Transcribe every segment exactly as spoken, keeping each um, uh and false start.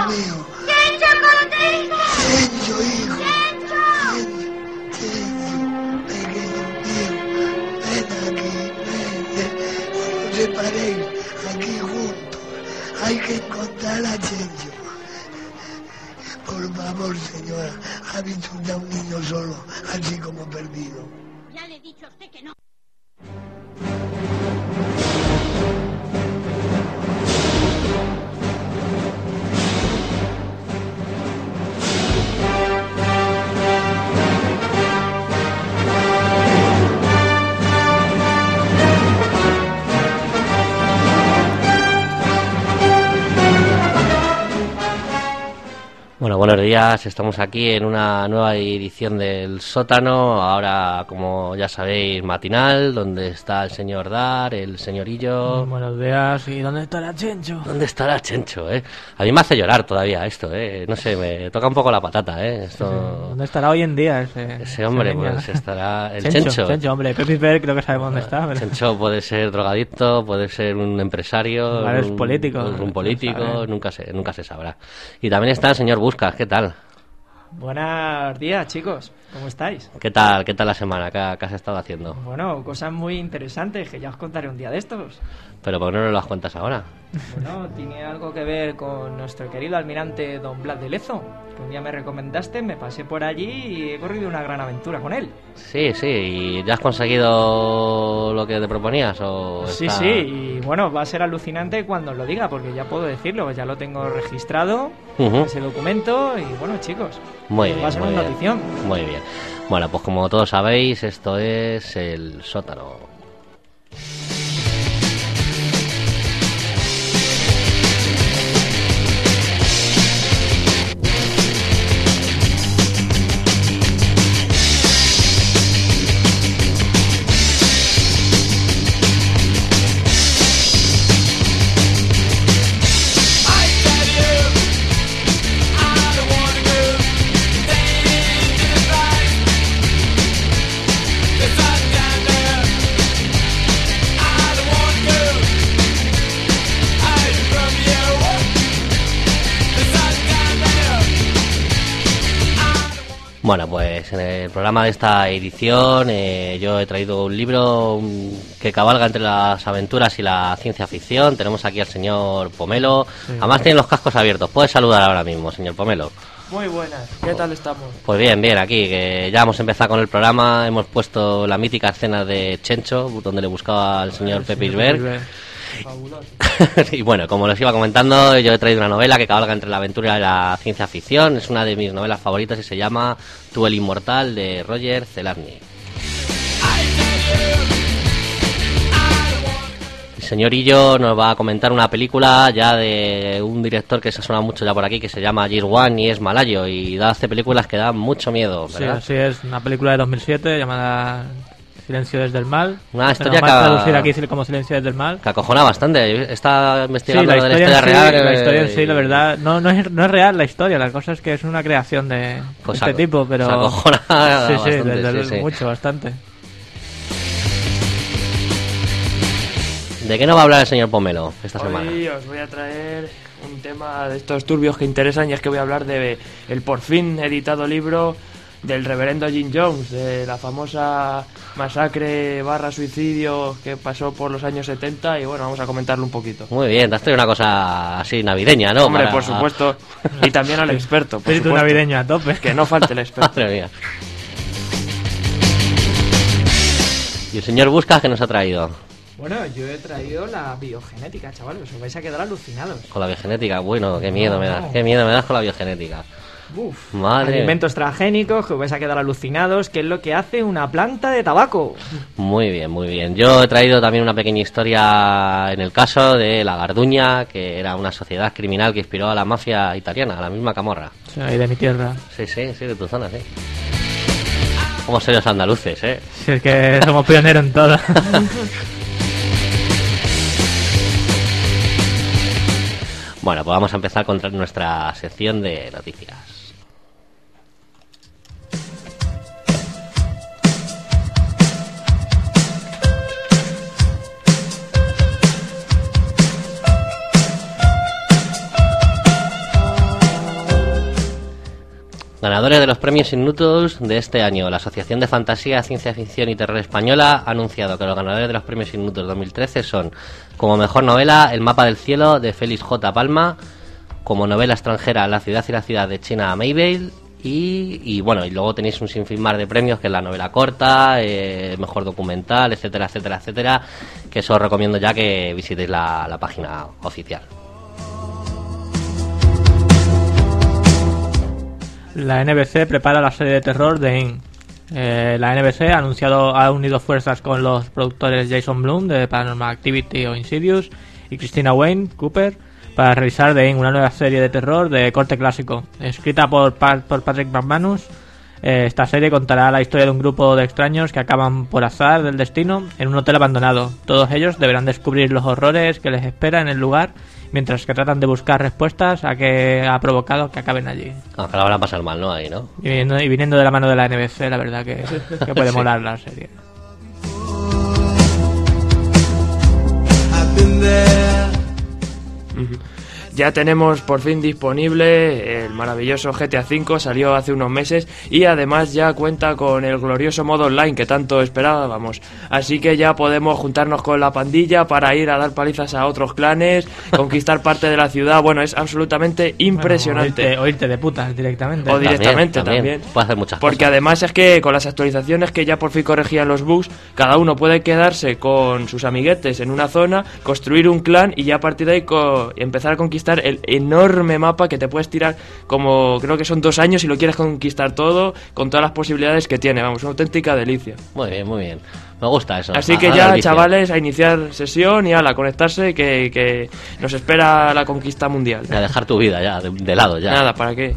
mío. ¡Chencho, contigo! Chencho, hijo. ¡Chencho! Chencho, pequeño mío. Ven aquí, ven. No os separéis aquí juntos. Hay que encontrar a Chencho. Por favor, señora, ha visto usted a un niño solo, así como perdido. Ya le he dicho a usted que no. Bueno, buenos días, estamos aquí en una nueva edición del Sótano, ahora como ya sabéis matinal, donde está el señor Dar, el señorillo... Buenos días, ¿y dónde estará Chencho? ¿Dónde estará Chencho, eh? A mí me hace llorar todavía esto, eh, no sé, me toca un poco la patata, eh, esto... Sí, sí. ¿Dónde estará hoy en día ese, ese hombre? ese Pues estará... El Chencho, Chencho. Chencho, hombre, Pepe Ver creo que sabemos dónde está. ¿verdad? Chencho puede ser drogadicto, puede ser un empresario... Es un político. Un, un político, no nunca se, nunca se sabrá. Y también está el señor Buscas, ¿qué tal? Buenos días, chicos. ¿Cómo estáis? ¿Qué tal? ¿Qué tal la semana? ¿Qué, qué has estado haciendo? Bueno, cosas muy interesantes que ya os contaré un día de estos. Pero ¿por qué no nos las cuentas ahora? Bueno, tiene algo que ver con nuestro querido almirante Don Blas de Lezo, que un día me recomendaste, me pasé por allí y he corrido una gran aventura con él. Sí, sí. ¿Y ya has conseguido lo que te proponías? O Sí, está... sí, y bueno, va a ser alucinante cuando os lo diga, porque ya puedo decirlo, ya lo tengo registrado, Uh-huh. ese documento, y bueno, chicos, Muy bien, va a ser muy una bien. notición. Muy bien. Bueno, pues como todos sabéis, esto es el Sótano. Bueno, pues en el programa de esta edición eh, yo he traído un libro um, que cabalga entre las aventuras y la ciencia ficción. Tenemos aquí al señor Pomelo. Sí. Además tiene los cascos abiertos. Puedes saludar ahora mismo, señor Pomelo. Muy buenas, ¿qué tal estamos? Pues bien, bien, aquí, que ya hemos empezado con el programa. Hemos puesto la mítica escena de Chencho, donde le buscaba al señor Pepe Isberg. Fabuloso. Y bueno, como les iba comentando, yo he traído una novela que cabalga entre la aventura y la ciencia ficción. Es una de mis novelas favoritas y se llama Tú el Inmortal, de Roger Zelazny. El señorillo nos va a comentar una película ya de un director que se ha sonado mucho ya por aquí, que se llama Year One y es malayo y da hace películas que dan mucho miedo, Sí, ¿verdad? así es, una película de dos mil siete llamada Silencio desde el mal. Una Pero historia más que- traducir aquí como Silencio desde el mal. Que acojona bastante. Está Sí, investigando la lo de la historia, historia en sí, real. la eh, historia en sí, la y- verdad, no, no, es, no es real la historia, la cosa es que es una creación de Pues este aco- tipo, pero... se acojona sí, sí, bastante, desde sí, el- sí. mucho, bastante. ¿De qué nos va a hablar el señor Pomelo esta semana? Hoy os voy a traer un tema de estos turbios que interesan y es que voy a hablar de el por fin editado libro del reverendo Jim Jones, de la famosa masacre barra suicidio que pasó por los años setenta y bueno, vamos a comentarlo un poquito. Muy bien, te has traído una cosa así navideña, ¿no? Hombre, Para- por supuesto, y también al experto, por Espíritu supuesto. navideño a tope. Que no falte el experto. Madre mía. ¿Y el señor Buscas qué nos ha traído? Bueno, yo he traído la biogenética, chavales, os vais a quedar alucinados. Con la biogenética, bueno, qué miedo me das, qué miedo me das con la biogenética. Uf, Madre. alimentos transgénicos que os vais a quedar alucinados, que es lo que hace una planta de tabaco. Muy bien, muy bien. Yo he traído también una pequeña historia en el caso de la Garduña, que era una sociedad criminal que inspiró a la mafia italiana, a la misma Camorra. Sí, ahí de mi tierra. Sí, sí, sí, de tu zona, sí. Como soy los andaluces, ¿eh? Sí, es que somos pioneros en todo. Bueno, pues vamos a empezar con nuestra sección de noticias. Ganadores de los premios Innutus de este año. La Asociación de Fantasía, Ciencia Ficción y Terror Española ha anunciado que los ganadores de los premios Innutus dos mil trece son: como mejor novela, El mapa del cielo, de Félix J. Palma; como novela extranjera, La ciudad y la ciudad, de China Maybell; y, y bueno, y luego tenéis un sinfín más de premios, que es la novela corta, eh, mejor documental, etcétera, etcétera, etcétera, que eso os recomiendo ya que visitéis la, la página oficial. La N B C prepara la serie de terror de In. Eh, la N B C ha anunciado, ha unido fuerzas con los productores Jason Blum de Paranormal Activity o Insidious y Christina Wayne Cooper para realizar The In, una nueva serie de terror de corte clásico. Escrita por, por Patrick McManus, eh, esta serie contará la historia de un grupo de extraños que acaban por azar del destino en un hotel abandonado. Todos ellos deberán descubrir los horrores que les espera en el lugar, mientras que tratan de buscar respuestas a qué ha provocado que acaben allí. Aunque la van a pasar mal, ¿no? Ahí, ¿no? Y viniendo, y viniendo de la mano de la N B C, la verdad que, que puede molar la serie. Uh-huh. Ya tenemos por fin disponible el maravilloso G T A cinco, salió hace unos meses y además ya cuenta con el glorioso modo online que tanto esperábamos. Así que ya podemos juntarnos con la pandilla para ir a dar palizas a otros clanes, conquistar parte de la ciudad. Bueno, es absolutamente impresionante. Bueno, o, irte, o irte de putas directamente. O directamente también. también. también. Puede hacer muchas Porque cosas. además es que con las actualizaciones que ya por fin corregían los bugs, cada uno puede quedarse con sus amiguetes en una zona, construir un clan y ya a partir de ahí co- empezar a conquistar el enorme mapa que te puedes tirar como creo que son dos años si lo quieres conquistar todo, con todas las posibilidades que tiene. Vamos, una auténtica delicia. Muy bien, muy bien. Me gusta eso. Así Ah, que ah, ya, delicia. chavales, a iniciar sesión y a la conectarse que, que nos espera la conquista mundial. Y a dejar tu vida ya, de, de lado ya. Nada, ¿para qué?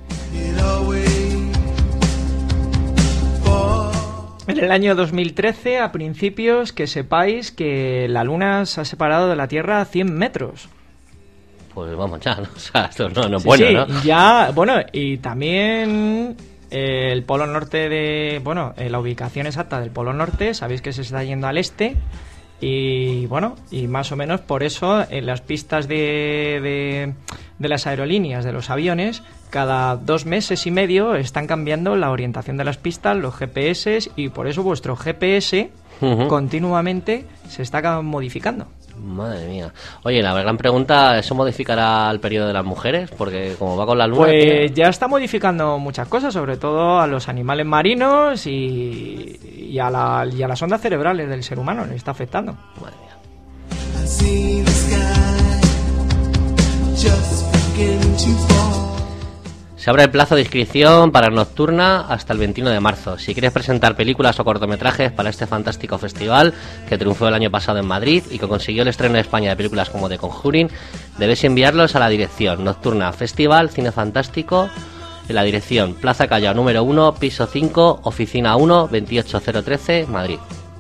En el año dos mil trece, a principios, que sepáis que la Luna se ha separado de la Tierra a cien metros. Pues vamos ya, ¿no? O sea, esto no, no es Sí, bueno, sí, ¿no? ya, bueno, y también eh, el polo norte de, bueno, eh, la ubicación exacta del polo norte, sabéis que se está yendo al este, y bueno, y más o menos por eso en las pistas de, de, de las aerolíneas, de los aviones, cada dos meses y medio están cambiando la orientación de las pistas, los G P S, y por eso vuestro G P S Ujú. continuamente se está modificando. Madre mía. Oye, la gran pregunta, ¿eso modificará el periodo de las mujeres? Porque como va con la luna... Pues tío. ya está modificando muchas cosas, sobre todo a los animales marinos y, y, a, la, y a las ondas cerebrales del ser humano, le está afectando. Madre mía. Se abre el plazo de inscripción para Nocturna hasta el veintiuno de marzo. Si quieres presentar películas o cortometrajes para este fantástico festival que triunfó el año pasado en Madrid y que consiguió el estreno en España de películas como The Conjuring, debes enviarlos a la dirección Nocturna Festival Cine Fantástico, en la dirección Plaza Callao número uno, piso cinco, oficina uno, veintiocho cero trece, Madrid.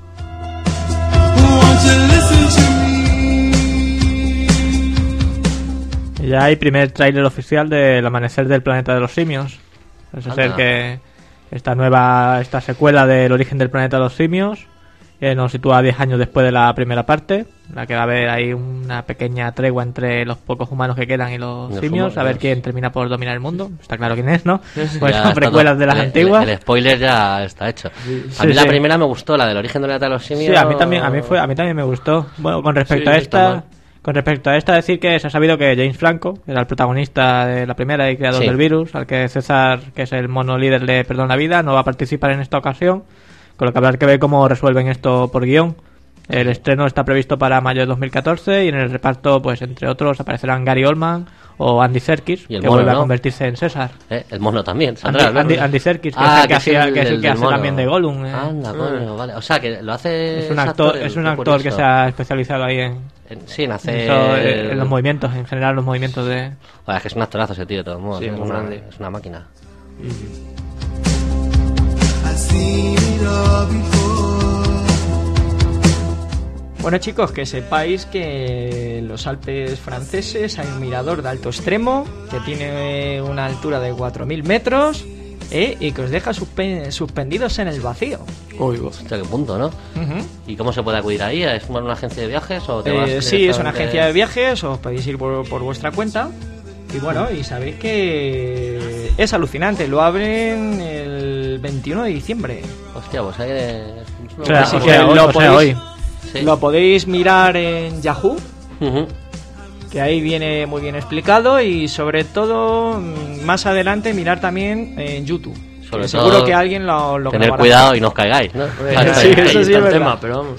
Ya hay primer tráiler oficial del Amanecer del Planeta de los Simios. Parece Anda. ser que esta nueva, esta secuela del Origen del Planeta de los Simios eh, nos sitúa diez años después de la primera parte, la que va a haber ahí una pequeña tregua entre los pocos humanos que quedan y los, Los simios, a ver humanos. quién termina por dominar el mundo. Está claro quién es, ¿no? Pues Ya son está precuelas todo. de las El- antiguas. El, el spoiler ya está hecho. A Sí, mí la sí. primera me gustó, la del Origen del Planeta de los Simios. Sí, a mí también, a mí fue, a mí también me gustó. Bueno, con respecto Sí, a no está esta, mal. con respecto a esta decir que se ha sabido que James Franco, que era el protagonista de la primera y creador Sí. del virus, al que César, que es el mono líder, le perdona la vida, no va a participar en esta ocasión, con lo que habrá que ver cómo resuelven esto por guión. El estreno está previsto para mayo de dos mil catorce y en el reparto, pues entre otros, aparecerán Gary Oldman o Andy Serkis, Y el que mono, vuelve ¿no? a convertirse en César. Eh, el mono también. Andy, saldrá, ¿no? Andy, Andy Serkis, que Ah, es el que, que es hacía- el- que es el el que del hace mono. también de Gollum. eh. Anda, coño, vale. O sea, que lo hace... Es un ese actor, el- es un qué actor que curioso. se ha especializado ahí en, En- Sí, en hacer... eso, eh, en los movimientos, en general los movimientos de... Joder, es que es un actorazo ese tío, de todos modos. Sí, es, muy una, grande. es una máquina. Bueno, chicos, que sepáis que en los Alpes franceses hay un mirador de alto extremo que tiene una altura de cuatro mil metros ¿eh? y que os deja suspe- suspendidos en el vacío. Uy, vos. Hostia, qué punto, ¿no? Ujú. ¿Y cómo se puede acudir ahí? ¿Es una agencia de viajes o te vas Eh, sí, es una directamente- agencia de viajes, os podéis ir por, por vuestra cuenta. Y bueno, y sabéis que es alucinante. Lo abren el veintiuno de diciembre. Hostia, pues hay que... O sea, Así o que sea, hoy, lo o sea, podéis- hoy. Sí. Lo podéis mirar en Yahoo, Ujú. que ahí viene muy bien explicado, y sobre todo mm, más adelante mirar también en YouTube. Sobre Que seguro todo, que alguien lo, lo Tener grabará. cuidado y no os caigáis, ¿no? Ahí- Sí, ahí eso está sí el es verdad. tema, pero vamos.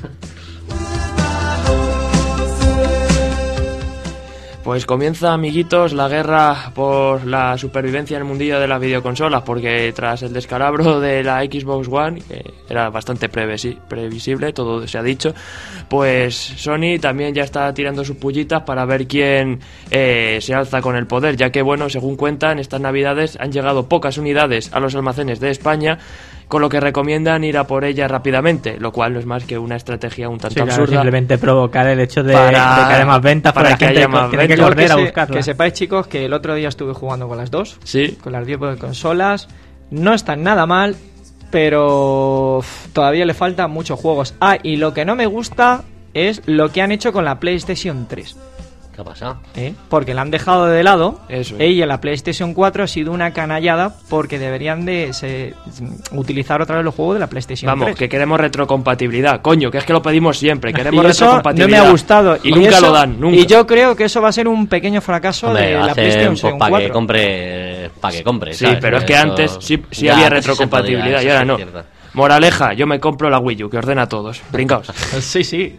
Pues comienza, amiguitos, la guerra por la supervivencia en el mundillo de las videoconsolas, porque tras el descalabro de la Xbox One, que era bastante previsi- previsible, todo se ha dicho, pues Sony también ya está tirando sus pullitas para ver quién eh, se alza con el poder, ya que, bueno, según cuentan, estas navidades han llegado pocas unidades a los almacenes de España, con lo que recomiendan ir a por ellas rápidamente, lo cual no es más que una estrategia un Sí, tanto claro, absurda. simplemente provocar el hecho de, Para- de que haya más ventas, para para la que gente haya más tiene que ventas. correr a que, se- buscarla. que sepáis, chicos, que el otro día estuve jugando con las dos, Sí, con las diez consolas. No están nada mal, pero uf, todavía le faltan muchos juegos. Ah, y lo que no me gusta es lo que han hecho con la PlayStation tres. ¿Qué ha pasado? ¿eh? Porque la han dejado de lado. Eso es. Ella, la PlayStation cuatro, ha sido una canallada porque deberían de se- utilizar otra vez los juegos de la PlayStation vamos, tres. que queremos retrocompatibilidad. Coño, que es que lo pedimos siempre. Y Queremos eso no retrocompatibilidad. me ha gustado. Y, nunca eso- lo dan, nunca. Y yo creo que eso va a ser un pequeño fracaso Hombre, de la hacen, PlayStation pues, para que cuatro. compre, para que compre, Sí, ¿sabes? pero es que Eso- antes sí, sí ya había antes se retrocompatibilidad podía, y ahora eso no. sí es cierto. Moraleja, yo me compro la Wii U, que ordena a todos. Brincaos. Sí, sí.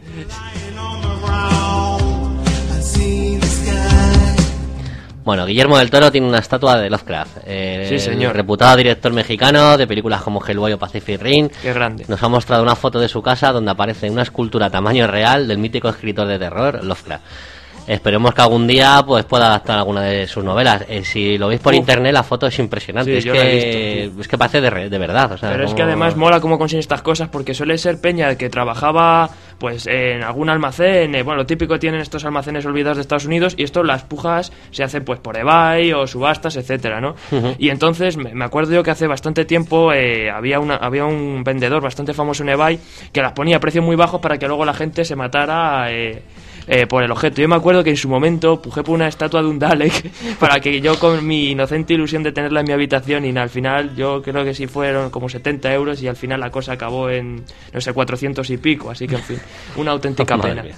Bueno, Guillermo del Toro tiene una estatua de Lovecraft. Eh, Sí, señor. El reputado director mexicano de películas como Hellboy o Pacific Rim Qué grande. nos ha mostrado una foto de su casa donde aparece una escultura a tamaño real del mítico escritor de terror Lovecraft. Esperemos que algún día pues pueda adaptar alguna de sus novelas. Eh, si lo veis por Uf. internet, la foto es impresionante. Sí, es, yo la he que, visto, es que parece de, re- de verdad. O sea, Pero es como- que además mola cómo consigue estas cosas, porque suele ser peña que trabajaba pues en algún almacén, eh, bueno, lo típico tienen estos almacenes olvidados de Estados Unidos, y esto, las pujas se hacen pues por eBay o subastas, etcétera, ¿no? Ujú. Y entonces me me acuerdo yo que hace bastante tiempo eh, había una había un vendedor bastante famoso en eBay que las ponía a precios muy bajos para que luego la gente se matara eh, eh, por el objeto. Yo me acuerdo que en su momento pujé por una estatua de un Dalek para que yo, con mi inocente ilusión de tenerla en mi habitación, y na, al final yo creo que sí fueron como setenta euros, y al final la cosa acabó en, no sé, cuatrocientos y pico, así que en fin, una auténtica Madre pena. mía.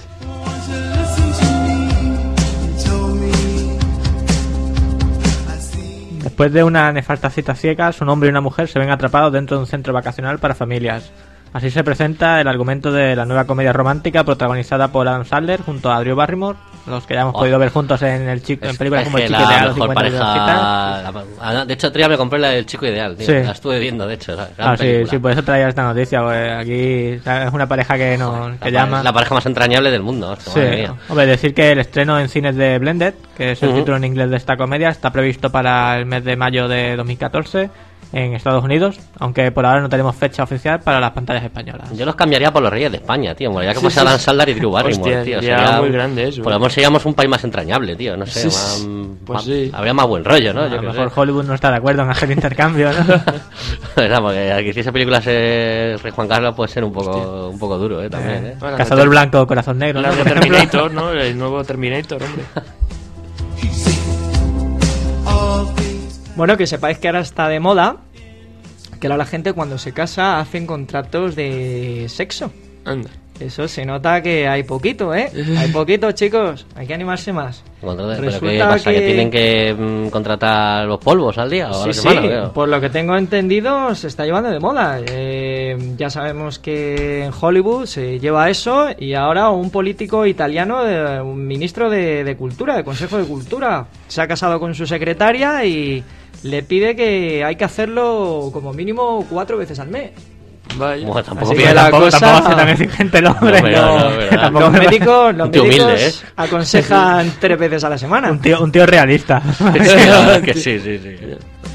Después de una nefasta cita ciegas, un hombre y una mujer se ven atrapados dentro de un centro vacacional para familias. Así se presenta el argumento de la nueva comedia romántica protagonizada por Adam Sandler junto a Drew Barrymore, los que ya hemos Oh. podido ver juntos en el chico, en Es- películas es como El que Chico la Ideal, Los mejor cincuenta y dos citas. pareja, la- de hecho, otro día me compré la del Chico Ideal, tío. Sí. La estuve viendo, de hecho. la gran Ah, sí, película. sí, por eso traía esta noticia, porque aquí ¿sabes? Es una pareja que nos La que pare- llama. La pareja más entrañable del mundo, hostia, Sí, madre mía. hombre, decir que el estreno en cines de Blended, que es el Ujú. título en inglés de esta comedia, está previsto para el mes de mayo de dos mil catorce en Estados Unidos, aunque por ahora no tenemos fecha oficial para las pantallas españolas. Yo los cambiaría por los Reyes de España, tío. Molaría que Sí, fuese sí. Adam Sandler y Drew Barrymore, Hostia, tío. sería muy grande eso. Por lo menos seríamos un país más entrañable, tío. No sé, Sí, más, pues más- sí. habría más buen rollo, ¿no? A Yo lo qué mejor sé. Hollywood no está de acuerdo en hacer intercambio, ¿no? Verdad, porque al que hiciese películas eh, Rey Juan Carlos puede ser un poco, un poco duro, ¿eh? También, ¿eh? Bueno, Cazador la- Blanco, Corazón Negro. La ¿no? de Por ejemplo. Terminator, ¿no? El nuevo Terminator, hombre. Bueno, que sepáis que ahora está de moda que ahora la gente cuando se casa hacen contratos de sexo. Anda. Eso se nota que hay poquito, ¿eh? Hay poquito, chicos. Hay que animarse más. Contrato- ¿Pero qué Resulta pasa? ¿Que, que- tienen que mm, contratar los polvos al día o a Sí, la sí, semana? o qué? por lo que tengo entendido se está llevando de moda. Eh, ya sabemos que en Hollywood se lleva eso, y ahora un político italiano, eh, un ministro de, de Cultura, de Consejo de Cultura, se ha casado con su secretaria y le pide que hay que hacerlo como mínimo cuatro veces al mes. Vaya. Bueno, tampoco Así pide que la tampoco, cosa- tampoco hace tan exigente el hombre. No, pero no, verdad. Tampoco Los me- médicos, los Un tío médicos humilde, ¿eh? aconsejan tres veces a la semana. Un tío, un tío realista. Sí, la verdad que sí, sí, sí.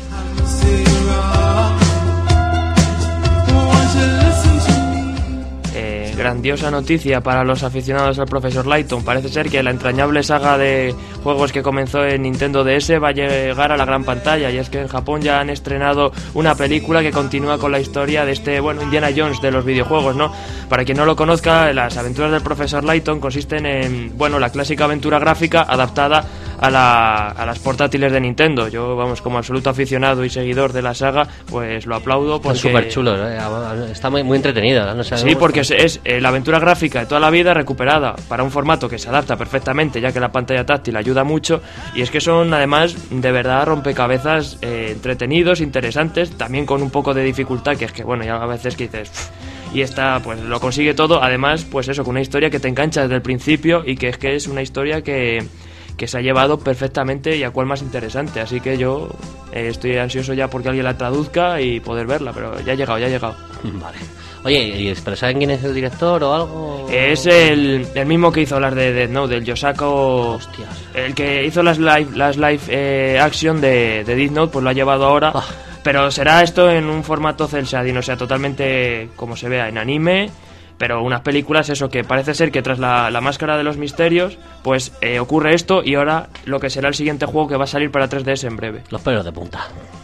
Eh, grandiosa noticia para los aficionados al profesor Layton. Parece ser que la entrañable saga de juegos que comenzó en Nintendo D S va a llegar a la gran pantalla, y es que en Japón ya han estrenado una película que continúa con la historia de este, bueno, Indiana Jones de los videojuegos, ¿no? Para quien no lo conozca, las aventuras del profesor Layton consisten en, bueno, la clásica aventura gráfica adaptada a, la, a las portátiles de Nintendo. Yo, vamos, como absoluto aficionado y seguidor de la saga, pues lo aplaudo porque... Es súper chulo, ¿eh? Está muy, muy entretenido, ¿no? Sí, porque es, es eh, la aventura gráfica de toda la vida recuperada para un formato que se adapta perfectamente, ya que la pantalla táctil ayuda mucho, y es que son además de verdad rompecabezas eh, entretenidos, interesantes, también con un poco de dificultad, que es que bueno, ya a veces que dices... Y esta pues lo consigue todo, además pues eso, con una historia que te engancha desde el principio y que es que es una historia que, que se ha llevado perfectamente y a cual más interesante, así que yo eh, estoy ansioso ya porque alguien la traduzca y poder verla, pero ya ha llegado, ya ha llegado. Vale. Oye, ¿pero saben quién es el director o algo? Es el, el mismo que hizo las de Death Note, del Yosako. Hostias. El que hizo las live, las live eh, action de, de Death Note, pues lo ha llevado ahora. Ah. Pero será esto en un formato cel shading, o sea, totalmente como se vea en anime. Pero unas películas, eso, que parece ser que tras la, la máscara de los misterios, pues eh, ocurre esto y ahora lo que será el siguiente juego que va a salir para tres D S en breve. Los pelos de punta.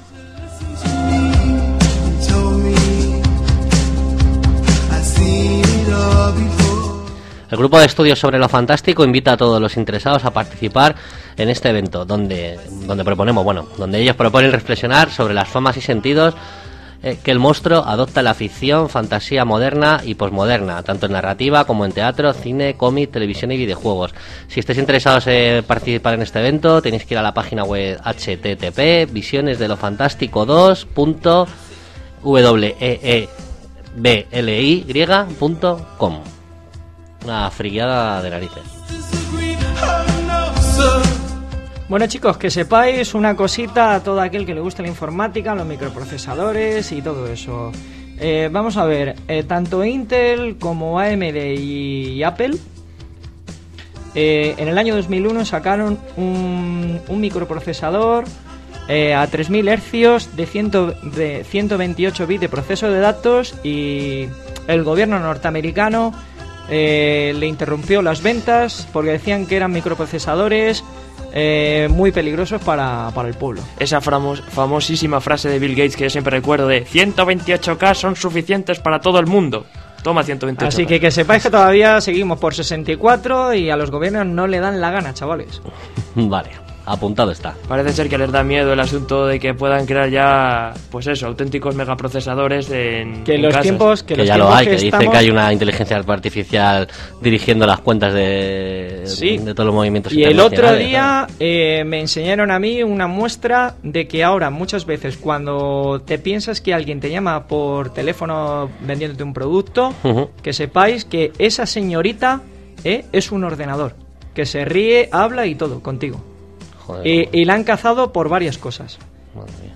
El grupo de estudios sobre lo fantástico invita a todos los interesados a participar en este evento, donde, donde proponemos, bueno, donde ellos proponen reflexionar sobre las formas y sentidos eh, que el monstruo adopta en la ficción, fantasía moderna y posmoderna, tanto en narrativa como en teatro, cine, cómic, televisión y videojuegos. Si estáis interesados en participar en este evento, tenéis que ir a la página web h t t p visiones de lo fantástico dos punto weeli punto com. Una friqueada de narices. Bueno, chicos, que sepáis una cosita a todo aquel que le guste la informática, los microprocesadores y todo eso. Eh, vamos a ver, eh, tanto Intel como A M D y Apple eh, en el año dos mil uno sacaron un, un microprocesador eh, a tres mil hercios de, cien, de ciento veintiocho bits de proceso de datos, y el gobierno norteamericano eh, le interrumpió las ventas porque decían que eran microprocesadores eh, muy peligrosos para, para el pueblo. Esa famos, famosísima frase de Bill Gates que yo siempre recuerdo de ciento veintiocho K son suficientes para todo el mundo. Toma ciento veintiocho K. Así que que sepáis que todavía seguimos por sesenta y cuatro y a los gobiernos no le dan la gana, chavales. Vale, apuntado está. Parece ser que les da miedo el asunto de que puedan crear ya, pues eso, auténticos megaprocesadores en, que en los casas. tiempos que, que los ya tiempos lo hay, que, que dice estamos... que hay una inteligencia artificial dirigiendo las cuentas de, sí. de todos los movimientos y el otro internacionales, día eh, me enseñaron a mí una muestra de que ahora muchas veces cuando te piensas que alguien te llama por teléfono vendiéndote un producto, uh-huh. que sepáis que esa señorita eh, es un ordenador que se ríe, habla y todo contigo. Joder. Y, y la han cazado por varias cosas. Madre mía.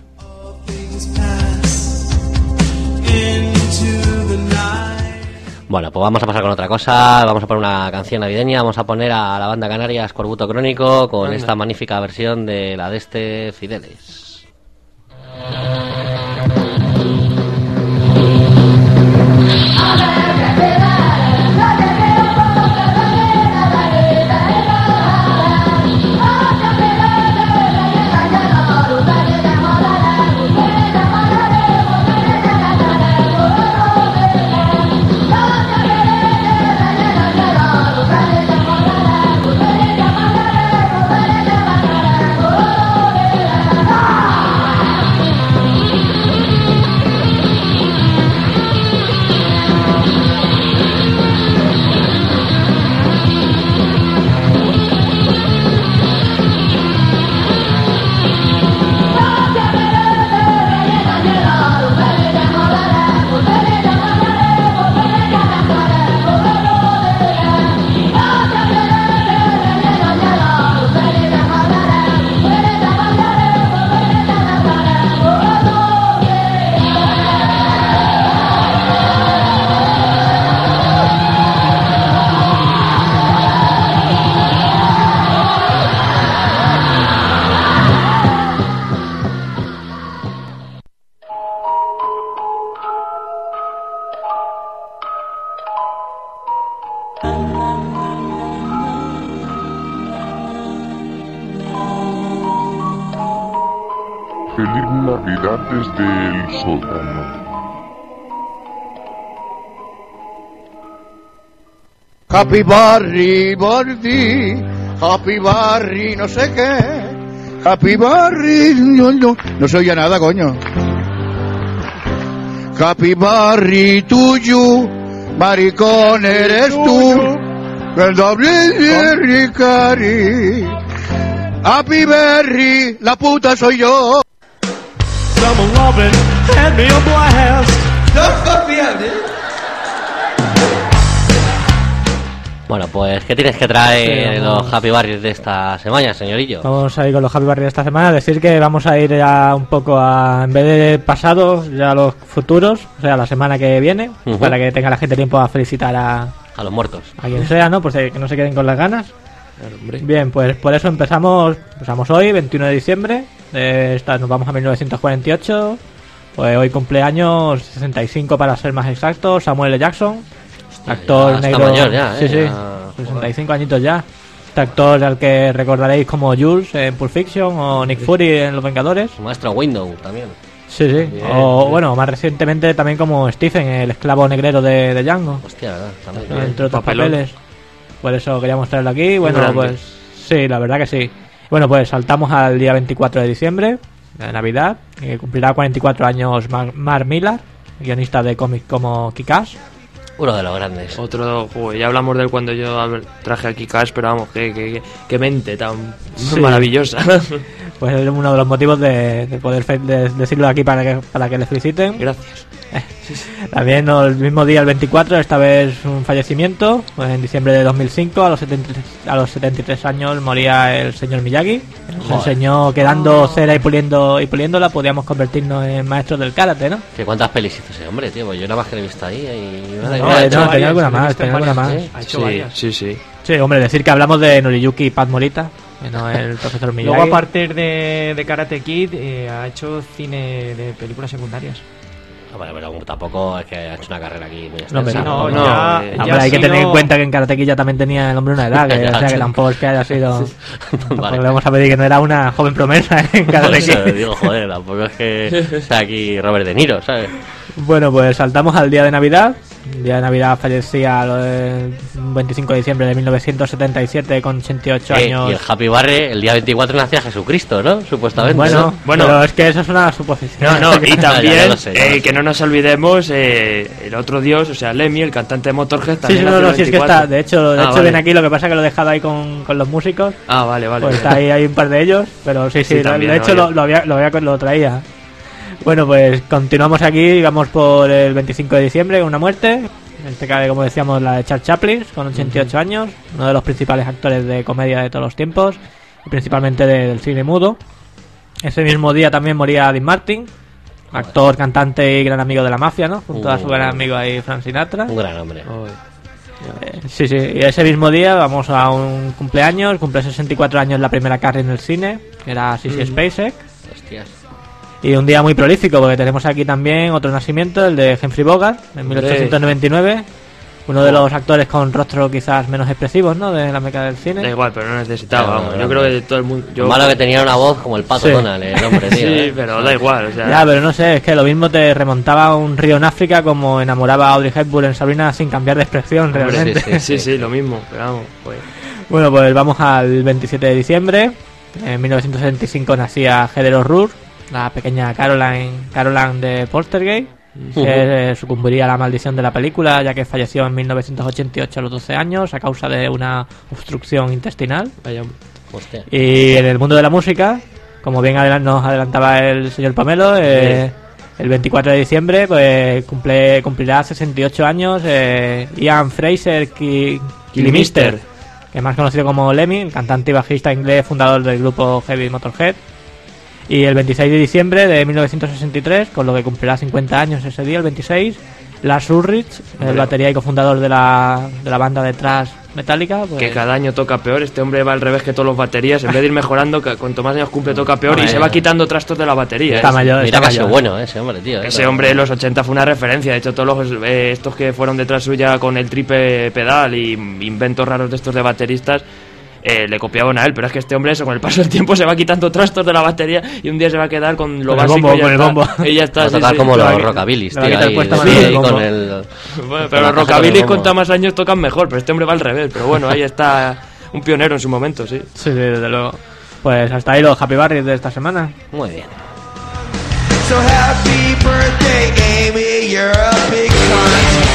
Bueno, pues vamos a pasar con otra cosa. Vamos a poner una canción navideña. Vamos a poner a la banda canaria Escorbuto Crónico con Anda. esta magnífica versión de la de este Fideles. Feliz Navidad desde el sótano. Happy birthday, birthday, Happy Barry, no sé qué. Happy Barry, no, no, no se oye nada, coño. Happy Barry tuyo, maricón eres tú. El doble de Cari. Happy Berry, la puta soy yo. Some loving, hand me a blast. Don't fuck me up, dude. Bueno, pues, ¿qué tienes que traer Sí, los vamos. Happy Barriers de esta semana, señorillo? Vamos a ir con los Happy Barriers de esta semana. Decir que vamos a ir ya un poco a, en vez de pasados, ya a los futuros, o sea, la semana que viene, Ujú. para que tenga la gente tiempo a felicitar a, A los muertos. a quien sea, ¿no? Por si que no se queden con las ganas. Claro, hombre. Bien, pues por eso empezamos, empezamos hoy, veintiuno de diciembre. Eh, esta, nos vamos a mil novecientos cuarenta y ocho. Pues hoy cumpleaños sesenta y cinco para ser más exacto, Samuel L. Jackson. Actor ya está negro. mayor ya, sí, ¿eh? sí, Ya- sesenta y cinco añitos ya. Este actor al que recordaréis como Jules en Pulp Fiction o Nick Fury en Los Vengadores. Su maestro Window también. Sí, sí. Bien, o bien. bueno, más recientemente también como Stephen, el esclavo negrero de, de Django. Hostia, ¿verdad? También. ¿no? Entre otros papelón. papeles. Por eso queríamos traerlo aquí. Bueno, grande. pues sí, la verdad que sí. Bueno, pues saltamos al día veinticuatro de diciembre, de Navidad, que cumplirá cuarenta y cuatro años Mar- Mark Millar, guionista de cómics como Kick-Ass. Uno de los grandes. Otro juego, ya hablamos de él cuando yo hab- traje aquí Kick-Ass, pero vamos, qué, qué, qué- qué mente tan Sí. maravillosa. Pues es uno de los motivos de, de poder fe- de decirlo aquí para que, para que le feliciten. Gracias. También ¿no? el mismo día, el veinticuatro, esta vez un fallecimiento. Pues en diciembre de dos mil cinco, a los, setenta, a los setenta y tres años, moría el señor Miyagi. Nos Joder. enseñó que dando cera y puliendo y puliéndola podíamos convertirnos en maestros del karate, ¿no? ¿Qué cuántas pelis hizo ese hombre, tío? Pues yo nada más que lo he visto ahí y... No, madre no, mía, no, ha hecho- tenía varias, alguna lo he más, visto en tenía alguna varias, más. ¿eh? Ha hecho Sí, varias. sí, sí. Sí, hombre, decir que hablamos de Noriyuki y Pat Morita, que no el profesor Miyagi. Luego, a partir de, de Karate Kid, eh, ha hecho cine de películas secundarias. Ah, vale, pero tampoco es que ha hecho una carrera aquí muy No, hombre, extensa. no, no, ya, eh, ya Hombre, ha hay que tener en sido- cuenta que en Karate Kid ya también tenía el hombre una edad, que, Ya, o sea que sí. tampoco es que haya sido... Tampoco Vale. le vamos a pedir que no era una joven promesa en Por Karate eso Kid. digo, joder, tampoco es que sea aquí Robert De Niro, ¿sabes? Bueno, pues saltamos al día de Navidad. El día de Navidad fallecía el veinticinco de diciembre de mil novecientos setenta y siete con ochenta y ocho Eh, años. y el Happy Barry, el día veinticuatro nacía Jesucristo, ¿no? Supuestamente. Bueno, ¿no? Bueno. pero es que eso es una suposición. No, no, y Ya, también ya lo sé, ya lo eh, sé. que no nos olvidemos eh, el otro dios, o sea, Lemmy, el cantante de Motorhead, Sí, también sí, no, nació no, el sí, es que veinticuatro. está. De hecho, de Ah, hecho vale. viene aquí, lo que pasa es que lo he dejado ahí con, con los músicos. Ah, vale, vale. Pues está ahí, hay un par de ellos, pero sí, sí, Sí, lo- también, de hecho ¿no? lo, lo, había, lo, había- lo traía. Bueno, pues continuamos aquí, vamos por el veinticinco de diciembre, una muerte. En este caso, como decíamos, la de Charles Chaplin, con ochenta y ocho años, uno de los principales actores de comedia de todos los tiempos, y principalmente de- del cine mudo. Ese mismo día también moría Dean Martin, actor, cantante y gran amigo de la mafia, ¿no? Junto a su Uh. gran amigo ahí, Frank Sinatra. Un gran hombre. Ay. Eh, sí, sí, y ese mismo día vamos a un cumpleaños, cumple sesenta y cuatro años la primera Carrie en el cine, que era Sissy Spacek. Hostias. Y un día muy prolífico, porque tenemos aquí también otro nacimiento, el de Humphrey Bogart, en mil ochocientos noventa y nueve. Uno de los actores con rostro quizás menos expresivos, ¿no? De la meca del Da cine. igual, pero no necesitaba, No, vamos. no, Yo no, creo no. que todo el mundo... Yo, Lo malo que tenía una voz como el Pato Sí. Donald, el hombre, tío. Sí, ¿eh? pero da igual, o sea... Ya, pero no sé, es que lo mismo te remontaba a un río en África como enamoraba a Audrey Hepburn en Sabrina sin cambiar de expresión, Hombre, realmente. sí, Sí, sí, lo mismo, pero vamos, pues... Bueno, pues vamos al veintisiete de diciembre. En mil novecientos setenta y cinco nacía Heather O'Rourke, la pequeña Caroline, Caroline de Poltergeist, que eh, sucumbiría a la maldición de la película, ya que falleció en mil novecientos ochenta y ocho a los doce años a causa de una obstrucción intestinal. Vaya... Hostia. Y en el mundo de la música, como bien adelan- nos adelantaba el señor Pamelo, eh, el veinticuatro de diciembre pues cumple, cumplirá sesenta y ocho años eh, Ian Fraser Ki- Kilmister, que es más conocido como Lemmy, el cantante y bajista inglés fundador del grupo Heavy Motorhead. Y el veintiséis de diciembre de mil novecientos sesenta y tres, con lo que cumplirá cincuenta años ese día, el veintiséis, Lars Ulrich, el Hombre. batería y cofundador de la, de la banda de thrash Metallica. Pues, Que cada año toca peor, este hombre va al revés que todos los baterías, en vez de ir mejorando, que cuanto más años cumple toca peor y Hombre. se va quitando trastos de la batería. Está ¿eh? mayor, Mira está que ha sido mayor. bueno, ¿eh? Ese hombre, tío. ¿eh? Ese hombre en los ochenta fue una referencia, de hecho todos los eh, estos que fueron detrás suya con el triple pedal y inventos raros de estos de bateristas eh, le copiaban a él, pero es que este hombre eso con el paso del tiempo se va quitando trastos de la batería y un día se va a quedar con lo Con el básico bombo, y ya con el está. bombo. Y ya está, Va a sí, tocar sí. como Le va los a- rockabilis, le va a tío. quitar Ahí, puesta sí, mano del ahí bombo. con el... Bueno, con pero la los caja rockabilly con el cuanto bombo. más años tocan mejor, pero este hombre va al revés, pero bueno, ahí está un pionero en su momento, sí. Sí, sí, desde luego. Pues hasta ahí los Happy Barris de esta semana. Muy bien. So happy birthday, Amy, you're a big cunt.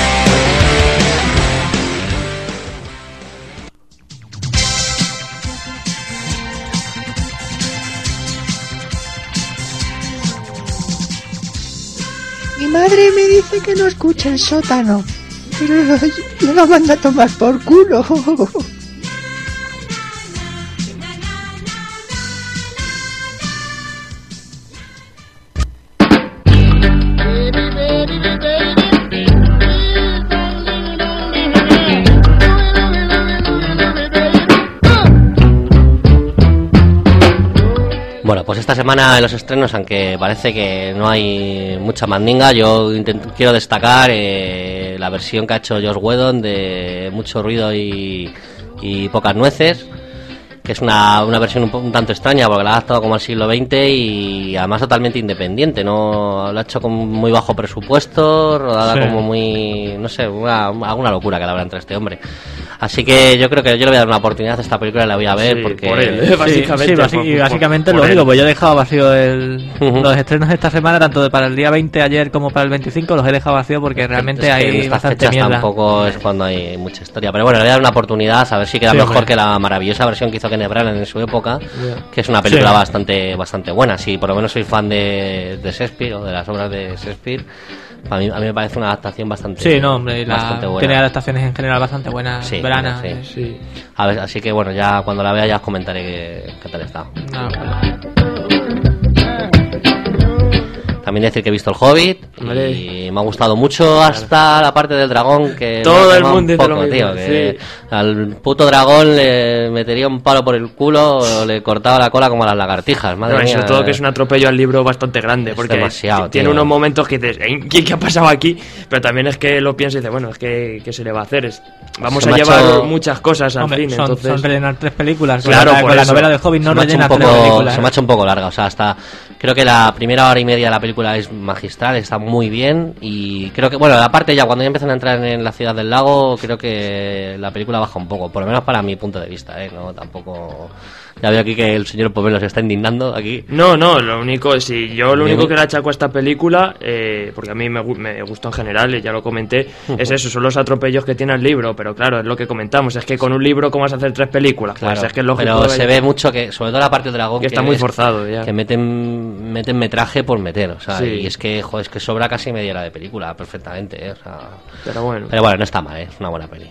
Mi madre me dice que no escuche el sótano, pero yo lo mando a tomar por culo. Bueno, pues esta semana en los estrenos, aunque parece que no hay mucha mandinga, yo intento, quiero destacar eh, la versión que ha hecho Joss Whedon de Mucho ruido y, y pocas nueces, que es una, una versión un, un tanto extraña porque la ha adaptado como al siglo veinte y además totalmente independiente, no lo ha hecho con muy bajo presupuesto, rodada sí. como muy, no sé, una, alguna locura que la habrá entre este hombre. Así que yo creo que yo le voy a dar una oportunidad a esta película y la voy a ver sí, porque... por él, ¿eh? básicamente. Sí, sí, basi- y básicamente por, por lo único, pues yo he dejado vacío el, uh-huh. los estrenos de esta semana, tanto de para el día veinte ayer como para el veinticinco, los he dejado vacío porque realmente es que hay bastante mierda. Tampoco es cuando hay mucha historia, pero bueno, le voy a dar una oportunidad a ver si queda sí, mejor hombre. que la maravillosa versión que hizo Kenneth Branagh en su época, yeah. que es una película sí. bastante bastante buena. Si por lo menos soy fan de, de Shakespeare o de las obras de Shakespeare, a mí, a mí me parece una adaptación bastante sí, no, hombre, la, bastante buena. Tiene adaptaciones en general bastante buenas, sí, Branagh, sí. Eh. sí. A ver, así que bueno, ya cuando la vea ya os comentaré qué, qué tal está. No, claro. También decir que he visto El Hobbit vale. y me ha gustado mucho hasta la parte del dragón que todo el mundo dice poco, lo mismo, tío, que sí. al puto dragón le metería un palo por el culo o le cortaba la cola como a las lagartijas, madre no, mía. Sobre todo que es un atropello al libro bastante grande es porque demasiado, tiene tío. unos momentos que dices ¿qué, ¿qué ha pasado aquí? Pero también es que lo piensas y dices bueno, es que ¿qué se le va a hacer? Es, vamos se a llevar hecho... muchas cosas al Hombre, cine son, entonces... son rellenar tres películas claro, con, la, con la novela del Hobbit no rellena poco, tres películas se me ha hecho un poco larga, o sea, hasta creo que la primera hora y media de la película es magistral, está muy bien y creo que, bueno, aparte ya cuando ya empiezan a entrar en la ciudad del lago, creo que la película baja un poco, por lo menos para mi punto de vista, ¿eh? No, tampoco... Ya veo aquí que el señor Pomelo se está indignando aquí. No, no, lo único, si yo lo único que le achaco a esta película, eh, porque a mí me, me gustó en general, ya lo comenté, es eso, son los atropellos que tiene el libro, pero claro, es lo que comentamos, es que con un libro, ¿cómo vas a hacer tres películas? Claro, pues es que es lógico. Pero se ve mucho que, sobre todo la parte del dragón, que, que está muy forzado ya. Que meten, meten metraje por meter, o sea, sí. y es que, joder, es que sobra casi media hora de película, perfectamente, ¿eh? O sea, pero bueno. Pero bueno, no está mal, ¿eh? Es una buena peli.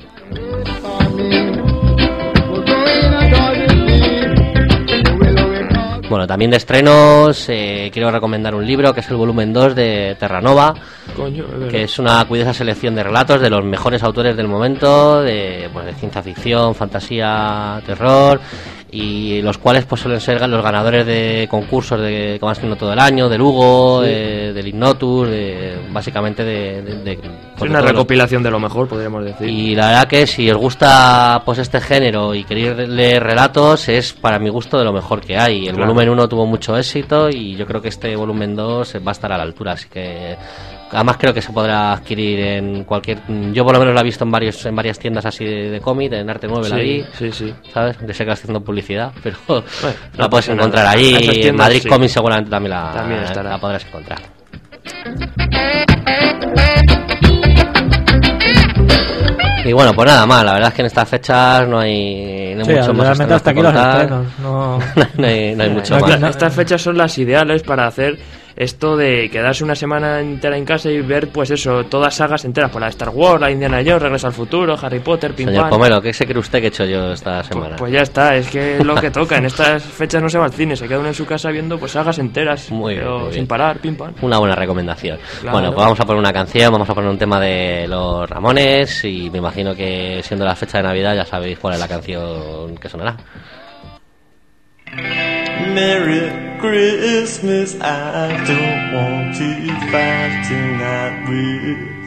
Bueno, también de estrenos eh, quiero recomendar un libro que es el volumen dos de Terranova. Coño, es que es una cuidada selección de relatos de los mejores autores del momento, de, pues, de ciencia ficción, fantasía, terror, y los cuales pues suelen ser los ganadores de concursos de que van siendo todo el año, del Hugo, sí. eh, del Ignotus, de, básicamente de... de, de es una recopilación los... de lo mejor, podríamos decir. Y la verdad que si os gusta pues este género y queréis leer relatos, es para mi gusto de lo mejor que hay. El claro. volumen uno tuvo mucho éxito y yo creo que este volumen dos va a estar a la altura, así que... Además creo que se podrá adquirir en cualquier... Yo por lo menos la he visto en varios en varias tiendas así de, de cómic, en Arte nueve sí, la vi, sí, sí. ¿sabes? De sé que haciendo publicidad, pero bueno, la no puedes encontrar nada. Ahí. Tiendas, en Madrid sí. Comics seguramente también la, también la podrás encontrar. Y bueno, pues nada más, la verdad es que en estas fechas no hay, no hay sí, mucho más realmente hasta aquí los estrenos, no... no, hay, no hay mucho no, más. No, estas fechas son las ideales para hacer esto de quedarse una semana entera en casa y ver, pues eso, todas sagas enteras, por la de Star Wars, la Indiana Jones, Regreso al Futuro, Harry Potter, Pim Señor Pam. Pomelo, ¿qué se cree usted que he hecho yo esta semana? Pues, pues ya está, es que es lo que toca, en estas fechas no se va al cine, se queda uno en su casa viendo pues sagas enteras, muy bien, pero muy bien. Sin parar, Pim Pam. Una buena recomendación. Claro. Bueno, pues vamos a poner una canción, vamos a poner un tema de los Ramones y me imagino que siendo la fecha de Navidad ya sabéis cuál es la canción que sonará. Merry Christmas, I don't want to fight tonight with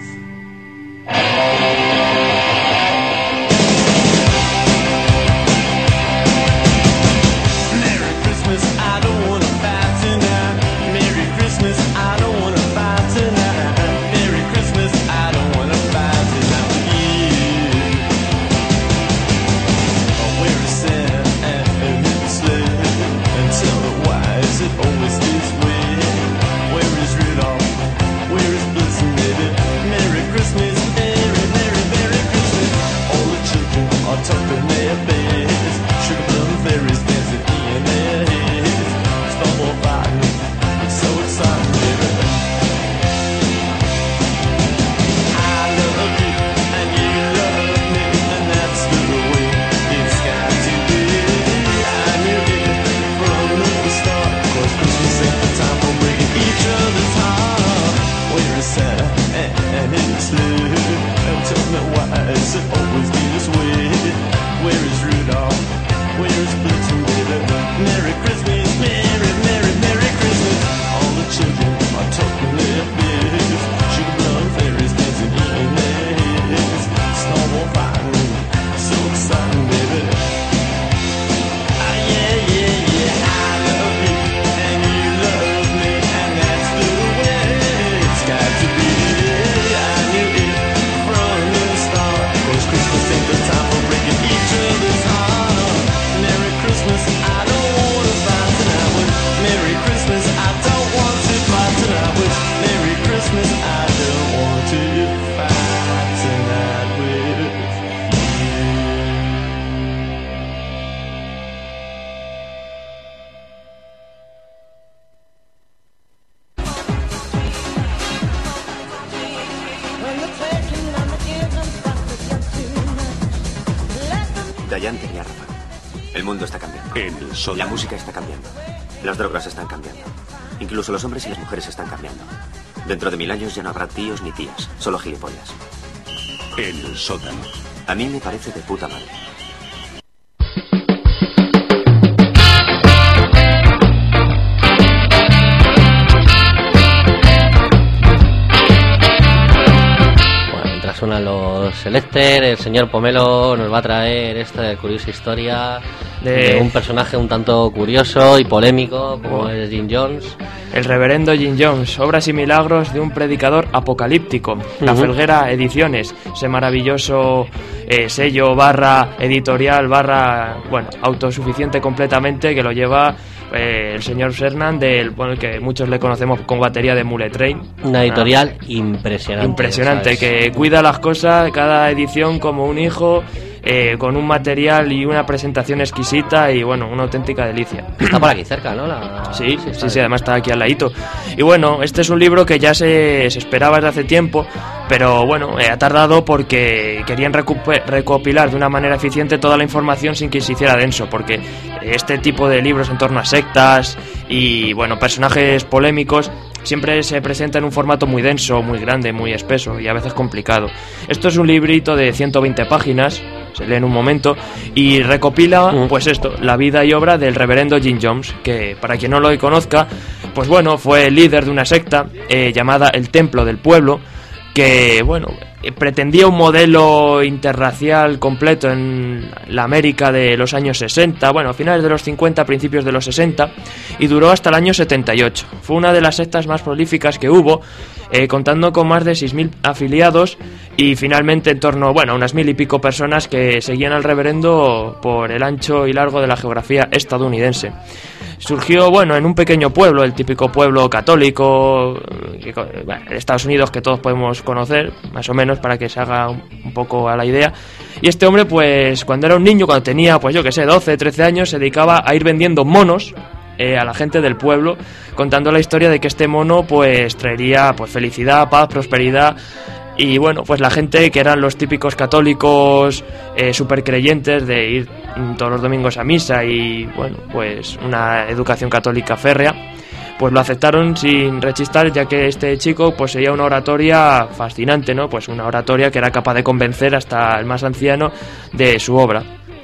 Merry Christmas, I don't want to fight tonight. Merry Christmas, I don't want to fight tonight. Merry Christmas, I don't want to fight tonight with you. and it's love. And tell me why is it always this way? Where is Rudolph? Where is Blitzen, baby? Merry Christmas, Merry, Merry, Merry Christmas. All the children are talking their biz. Sugar blonde fairies dancing in their heads. Snowball fighting, so exciting, baby. Ah, yeah, yeah, yeah, I love you, and you love me, and that's the way it's got to be. I knew it from the start, 'cause Christmas ain't the time for breaking each other's heart. Merry Christmas, I don't wanna fight tonight with. Merry Christmas, I don't want to fight tonight with. Merry Christmas, I don't want to fight tonight with you. Dayan tenía razón. El mundo está cambiando. En el sol. La música está cambiando. Las drogas están cambiando. Incluso los hombres y las mujeres están cambiando. Dentro de mil años ya no habrá tíos ni tías, solo gilipollas. En el sótano. A mí me parece de puta madre. Suenan los Selecter, el señor Pomelo nos va a traer esta curiosa historia de, de un personaje un tanto curioso y polémico como oh. es Jim Jones. El reverendo Jim Jones, obras y milagros de un predicador apocalíptico. Uh-huh. La Felguera Ediciones, ese maravilloso eh, sello barra editorial barra, bueno, autosuficiente completamente que lo lleva eh, el señor Cernan, del, bueno, el que muchos le conocemos con batería de Mule Train. Una editorial ah, impresionante. Impresionante, ¿sabes? Que cuida las cosas, cada edición como un hijo, eh, con un material y una presentación exquisita y, bueno, una auténtica delicia. Está por aquí cerca, ¿no? La... Sí, sí, sí, sí, además está aquí al ladito. Y, bueno, este es un libro que ya se, se esperaba desde hace tiempo, pero, bueno, eh, ha tardado porque querían recupe- recopilar de una manera eficiente toda la información sin que se hiciera denso, porque este tipo de libros en torno a sectas y, bueno, personajes polémicos siempre se presenta en un formato muy denso, muy grande, muy espeso y a veces complicado. Esto es un librito de ciento veinte páginas, se lee en un momento, y recopila, mm. pues esto, la vida y obra del reverendo Jim Jones, que para quien no lo conozca, pues bueno, fue líder de una secta eh, llamada el Templo del Pueblo, que, bueno, pretendía un modelo interracial completo en la América de los años sesenta, bueno, a finales de los cincuenta, principios de los sesenta, y duró hasta el año setenta y ocho. Fue una de las sectas más prolíficas que hubo, eh, contando con más de seis mil afiliados y finalmente en torno, bueno, a unas mil y pico personas que seguían al reverendo por el ancho y largo de la geografía estadounidense. Surgió, bueno, en un pequeño pueblo, el típico pueblo católico que, bueno, de Estados Unidos que todos podemos conocer, más o menos, para que se haga un, un poco a la idea. Y este hombre, pues, cuando era un niño, cuando tenía, pues yo que sé, doce, trece años, se dedicaba a ir vendiendo monos eh, a la gente del pueblo, contando la historia de que este mono, pues, traería, pues, felicidad, paz, prosperidad. Y bueno, pues la gente que eran los típicos católicos eh, súper creyentes de ir todos los domingos a misa y bueno, pues una educación católica férrea, pues lo aceptaron sin rechistar, ya que este chico poseía una oratoria fascinante, ¿no? Pues una oratoria que era capaz de convencer hasta el más anciano de su obra.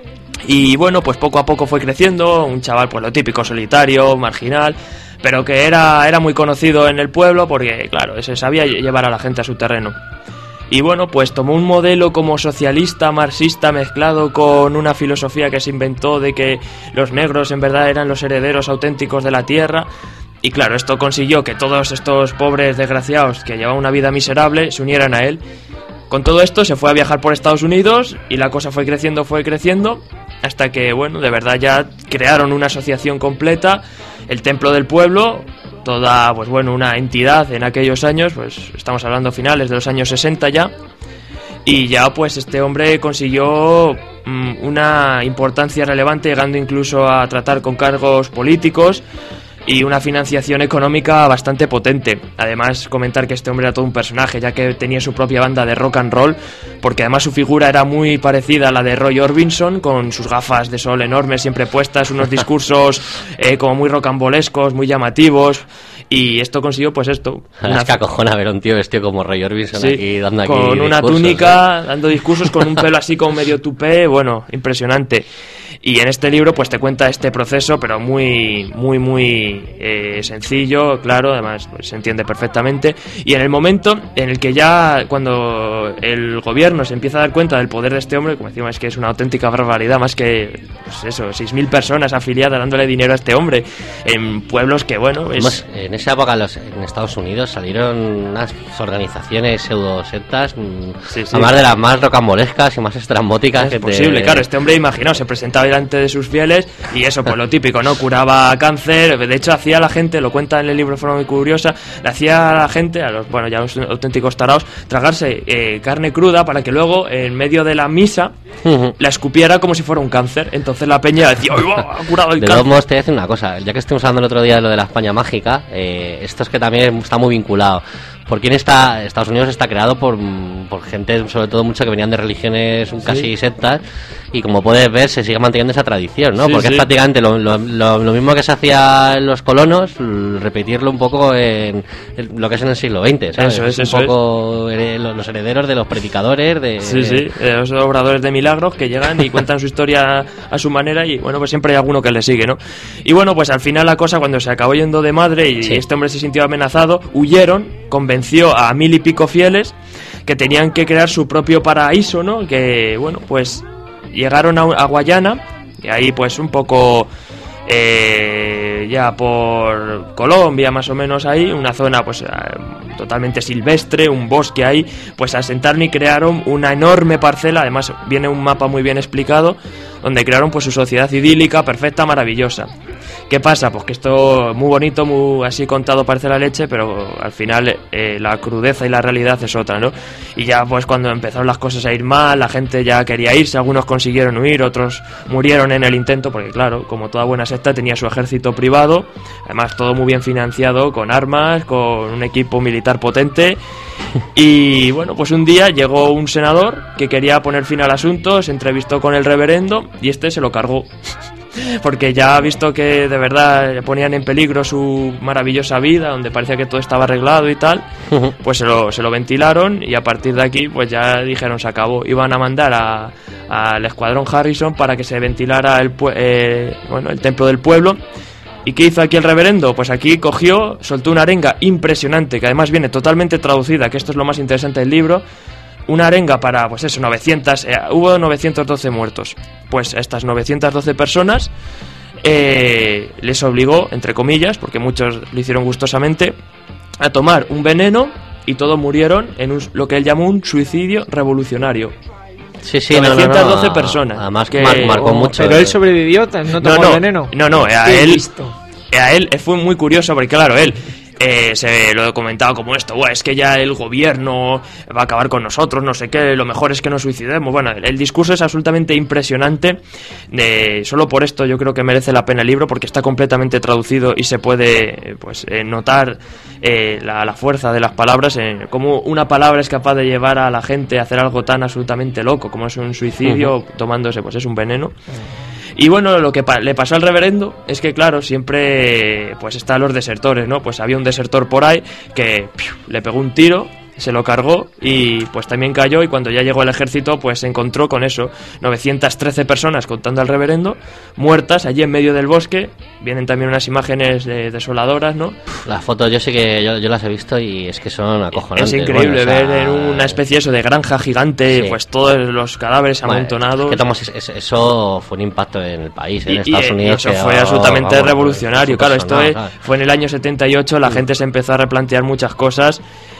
Y bueno, pues poco a poco fue creciendo, un chaval pues lo típico, solitario, marginal, pero que era, era muy conocido en el pueblo porque, claro, se sabía llevar a la gente a su terreno. Y bueno, pues tomó un modelo como socialista, marxista, mezclado con una filosofía que se inventó de que los negros en verdad eran los herederos auténticos de la tierra. Y claro, esto consiguió que todos estos pobres desgraciados que llevaban una vida miserable se unieran a él. Con todo esto se fue a viajar por Estados Unidos y la cosa fue creciendo, fue creciendo, hasta que, bueno, de verdad ya crearon una asociación completa, el Templo del Pueblo, toda, pues bueno, una entidad en aquellos años, pues estamos hablando finales de los años sesenta ya, y ya pues este hombre consiguió mmm, una importancia relevante, llegando incluso a tratar con cargos políticos y una financiación económica bastante potente. Además, comentar que este hombre era todo un personaje, ya que tenía su propia banda de rock and roll, porque además su figura era muy parecida a la de Roy Orbison, con sus gafas de sol enormes siempre puestas, unos discursos eh, como muy rocambolescos, muy llamativos, Y esto consiguió, pues esto. Una... Es que acojona ver a un tío vestido como Roy Orbison sí, aquí dando aquí con una discursos, túnica, ¿eh? dando discursos con un pelo así como medio tupé, bueno, impresionante. Y en este libro pues te cuenta este proceso, pero muy, muy, muy eh, sencillo, claro, además pues, se entiende perfectamente. Y en el momento en el que ya, cuando el gobierno se empieza a dar cuenta del poder de este hombre, como decimos, es que es una auténtica barbaridad, más que, pues eso, seis mil personas afiliadas dándole dinero a este hombre, en pueblos que, bueno... Es... Además, en esa época los, en Estados Unidos salieron unas organizaciones pseudo-sectas, sí, sí. además de las más rocambolescas y más estrambóticas. Es que posible, te... claro, este hombre, imaginaos, se presentaba delante de sus fieles y eso, pues lo típico, ¿no? Curaba cáncer, de hecho hacía a la gente, lo cuenta en el libro de forma muy curiosa, le hacía a la gente, a los, bueno, ya los auténticos taraos, tragarse eh, carne cruda para que luego, en medio de la misa, uh-huh. la escupiera como si fuera un cáncer. Entonces la peña decía, ¡ay, va! Ha curado el de cáncer. todos modos, te voy a decir una cosa, ya que estuvimos hablando el otro día de lo de la España mágica, eh, esto es que también está muy vinculado. ¿Por quién está? Estados Unidos está creado por, por gente, sobre todo mucho que venían de religiones casi sí. sectas, y como puedes ver se sigue manteniendo esa tradición, ¿no? Sí, Porque sí. es prácticamente lo, lo, lo, lo mismo que se hacía en los colonos, repetirlo un poco en, en lo que es en el siglo veinte, ¿sabes? Eso es, es eso un poco es. los herederos de los predicadores, de... Sí, sí, de los obradores de milagros que llegan y cuentan su historia a su manera y, bueno, pues siempre hay alguno que le sigue, ¿no? Y, bueno, pues al final la cosa, cuando se acabó yendo de madre y sí. este hombre se sintió amenazado, huyeron, convenció a mil y pico fieles que tenían que crear su propio paraíso, ¿no? Que, bueno, pues llegaron a, a Guayana y ahí pues un poco eh, ya por Colombia más o menos ahí, una zona pues totalmente silvestre, un bosque ahí, pues asentaron y crearon una enorme parcela, además viene un mapa muy bien explicado, donde crearon pues su sociedad idílica, perfecta, maravillosa. ¿Qué pasa? Pues que esto muy bonito, muy así contado parece la leche, pero al final eh, la crudeza y la realidad es otra, ¿no? Y ya pues cuando empezaron las cosas a ir mal, la gente ya quería irse, algunos consiguieron huir, otros murieron en el intento, porque claro, como toda buena secta tenía su ejército privado, además todo muy bien financiado, con armas, con un equipo militar potente. Y bueno, pues un día llegó un senador que quería poner fin al asunto, se entrevistó con el reverendo y este se lo cargó. Porque ya ha visto que de verdad ponían en peligro su maravillosa vida, donde parecía que todo estaba arreglado y tal, uh-huh. pues se lo, se lo ventilaron y a partir de aquí pues ya dijeron se acabó. Iban a mandar a, al escuadrón Harrison para que se ventilara el, eh, bueno, el templo del pueblo. ¿Y qué hizo aquí el reverendo? Pues aquí cogió, soltó una arenga impresionante, que además viene totalmente traducida, que esto es lo más interesante del libro. Una arenga para, pues eso, novecientos, eh, hubo novecientos doce muertos. Pues a estas novecientas doce personas eh, les obligó, entre comillas, porque muchos lo hicieron gustosamente, a tomar un veneno y todos murieron en un, lo que él llamó un suicidio revolucionario. Sí, sí, novecientas doce no, no, no. personas. Además que mar- marcó oh, mucho. Pero él sobrevivió, no tomó no, no, veneno. No, no, a él, a él fue muy curioso porque claro, él eh, se lo he comentado como esto, bueno, es que ya el gobierno va a acabar con nosotros, no sé qué, lo mejor es que nos suicidemos. Bueno, el, el discurso es absolutamente impresionante, de, solo por esto yo creo que merece la pena el libro, porque está completamente traducido y se puede pues eh, notar eh, la, la fuerza de las palabras, eh, como una palabra es capaz de llevar a la gente a hacer algo tan absolutamente loco como es un suicidio, uh-huh. tomándose pues es un veneno. Uh-huh. Y bueno, lo que pa- le pasó al reverendo es que, claro, siempre pues están los desertores, ¿no? Pues había un desertor por ahí que piu, le pegó un tiro, se lo cargó y pues también cayó, y cuando ya llegó el ejército pues se encontró con eso, novecientas trece personas, contando al reverendo, muertas allí en medio del bosque. Vienen también unas imágenes de, desoladoras, ¿no? Las fotos yo sé que yo, yo las he visto y es que son acojonantes. Es increíble, bueno, o sea, ver en una especie eso de granja gigante, sí. pues todos los cadáveres bueno, amontonados. Es que, Tomás, es, eso fue un impacto en el país, en y, Estados y, Unidos. Y eso que, fue oh, absolutamente vamos, revolucionario. Claro, esto sonado, es, ¿sabes? Fue en el año setenta y ocho, la sí. gente se empezó a replantear muchas cosas.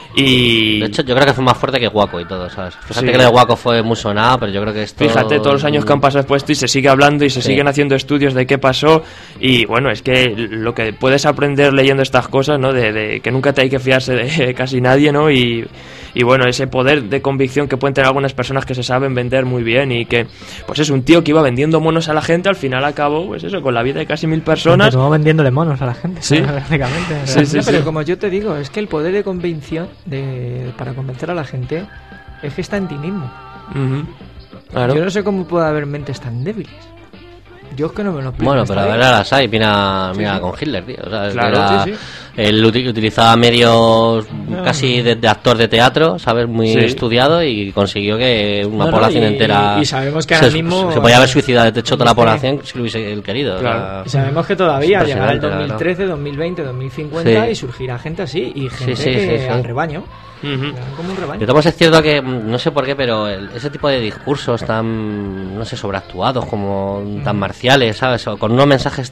Y de hecho yo creo que fue más fuerte que Waco y todo, ¿sabes? Fíjate sí. que lo de Waco fue muy sonado, pero yo creo que esto... Fíjate todos los años que han pasado después y se sigue hablando y se sí. siguen haciendo estudios de qué pasó. Y bueno, es que lo que puedes aprender leyendo estas cosas, ¿no? De, de que nunca te hay que fiarse de casi nadie, ¿no? Y, y bueno, ese poder de convicción que pueden tener algunas personas que se saben vender muy bien y que, pues es un tío que iba vendiendo monos a la gente, al final acabó, pues eso, con la vida de casi mil personas. Continuó vendiéndole monos a la gente, sí. prácticamente. Sí, sí, no, pero sí. como yo te digo, es que el poder de convicción de, para convencer a la gente es que está en ti mismo. Uh-huh. Claro. Yo no sé cómo puede haber mentes tan débiles. Yo es que no me lo explico. Bueno, pero a ver, ahora las hay. Mira, mira sí, sí. con Hitler, tío. O sea, claro, era, sí, sí. Él uti- utilizaba medios casi de, de actor de teatro, ¿sabes? Muy Sí. estudiado y consiguió que una No, no, población y- entera... y sabemos que se, ahora mismo- se podía haber suicidado de hecho toda la Este- población si lo hubiese él querido. Claro. o Y sea, sabemos que todavía es llegará el dos impresionante, mil trece, dos mil veinte, dos mil cincuenta Sí. y surgirá gente así y gente Sí, sí, que sí, sí. al rebaño. Ujú. Como un rebaño. De todos modos es cierto que, mm, no sé por qué, pero el- ese tipo de discursos tan, no sé, sobreactuados, como tan marciales, ¿sabes? O con unos mensajes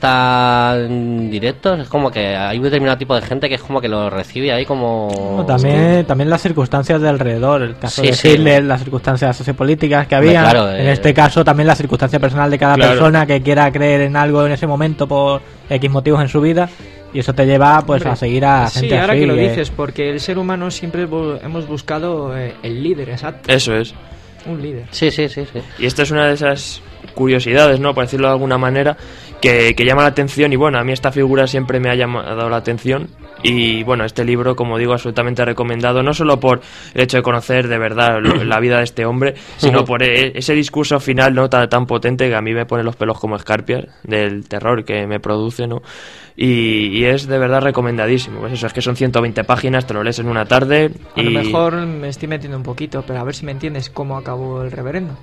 tan directos, es como que hay un determinado tipo de gente que es como que lo recibe ahí como... No, también, también las circunstancias de alrededor, el caso Sí, de sí. Hitler, las circunstancias sociopolíticas que Hombre, había, claro, en eh, este caso también la circunstancia personal de cada Claro. persona que quiera creer en algo en ese momento por X motivos en su vida, y eso te lleva pues Hombre, a seguir a sí, gente ahora así, que lo eh. dices, porque el ser humano siempre bu- hemos buscado eh, el líder, exacto. Eso es. Un líder. Sí, sí, sí, sí. Y esta es una de esas curiosidades, ¿no? Por decirlo de alguna manera, que, que llama la atención. Y bueno, a mí esta figura siempre me ha llamado la atención. Y bueno, este libro, como digo, absolutamente recomendado, no solo por el hecho de conocer de verdad lo- la vida de este hombre, sino Ujú. por e- ese discurso final, ¿no? Tan, tan potente que a mí me pone los pelos como escarpias del terror que me produce, ¿no? Y, y es de verdad recomendadísimo. Pues eso, es que son ciento veinte páginas, te lo lees en una tarde. A y... lo mejor me estoy metiendo un poquito, pero a ver si me entiendes cómo acabó el reverendo.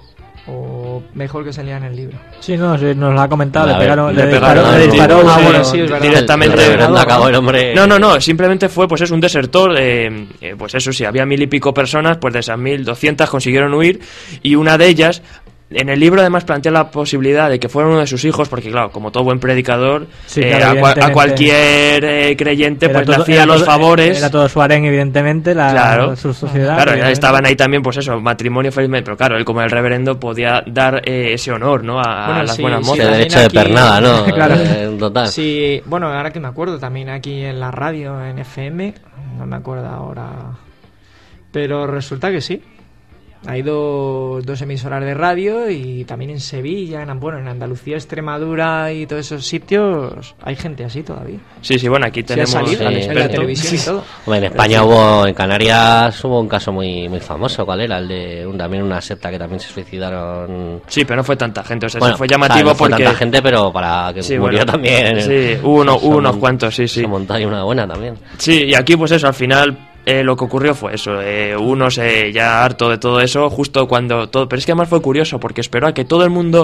O mejor que salía en el libro. Sí, no, sí, nos lo ha comentado, A le ver, pegaron, le le pegaron, disparó, le sí, disparó sí, uno, sí, bueno, sí, es verdad. directamente. El reverendo acabó el hombre... No, no, no, simplemente fue, pues es un desertor, eh, eh, pues eso sí, había mil y pico personas, pues de esas mil doscientas consiguieron huir, y una de ellas, en el libro además plantea la posibilidad de que fuera uno de sus hijos, porque claro, como todo buen predicador, Sí, eh, claro, a, cua- a evidentemente. cualquier eh, creyente Era pues le todo- hacía era los todo- favores. Era todo su harén, evidentemente, la, Claro, su sociedad. claro, ya evidentemente. estaban ahí también, pues eso, matrimonio felizmente, pero claro, él como el reverendo podía dar eh, ese honor, ¿no? A, a Bueno, las sí, buenas sí, mozas. de también derecho de aquí- pernada, ¿no? Claro. Eh, en total. Sí, bueno, ahora que me acuerdo, también aquí en la radio, en F M, no me acuerdo ahora, pero resulta que sí. Hay do- dos emisoras de radio y también en Sevilla, en, bueno, en Andalucía, Extremadura y todos esos sitios hay gente así todavía. Sí, sí, bueno, aquí Sí, ha tenemos salido al en la experto. televisión y todo. Hombre, en España hubo, en Canarias hubo un caso muy muy famoso, ¿cuál era? El de un, también una secta que también se suicidaron. Sí, pero no fue tanta gente, o sea, Bueno, se fue o sea, llamativo no fue porque... tanta gente, pero para que Sí, murió bueno, también. sí, hubo uno- se hubo unos mon- cuantos, sí, sí. Se montó ahí una buena también. Sí, y aquí pues eso, al final eh, lo que ocurrió fue eso, eh, uno se ya harto de todo eso, justo cuando todo... Pero es que además fue curioso, porque esperó a que todo el mundo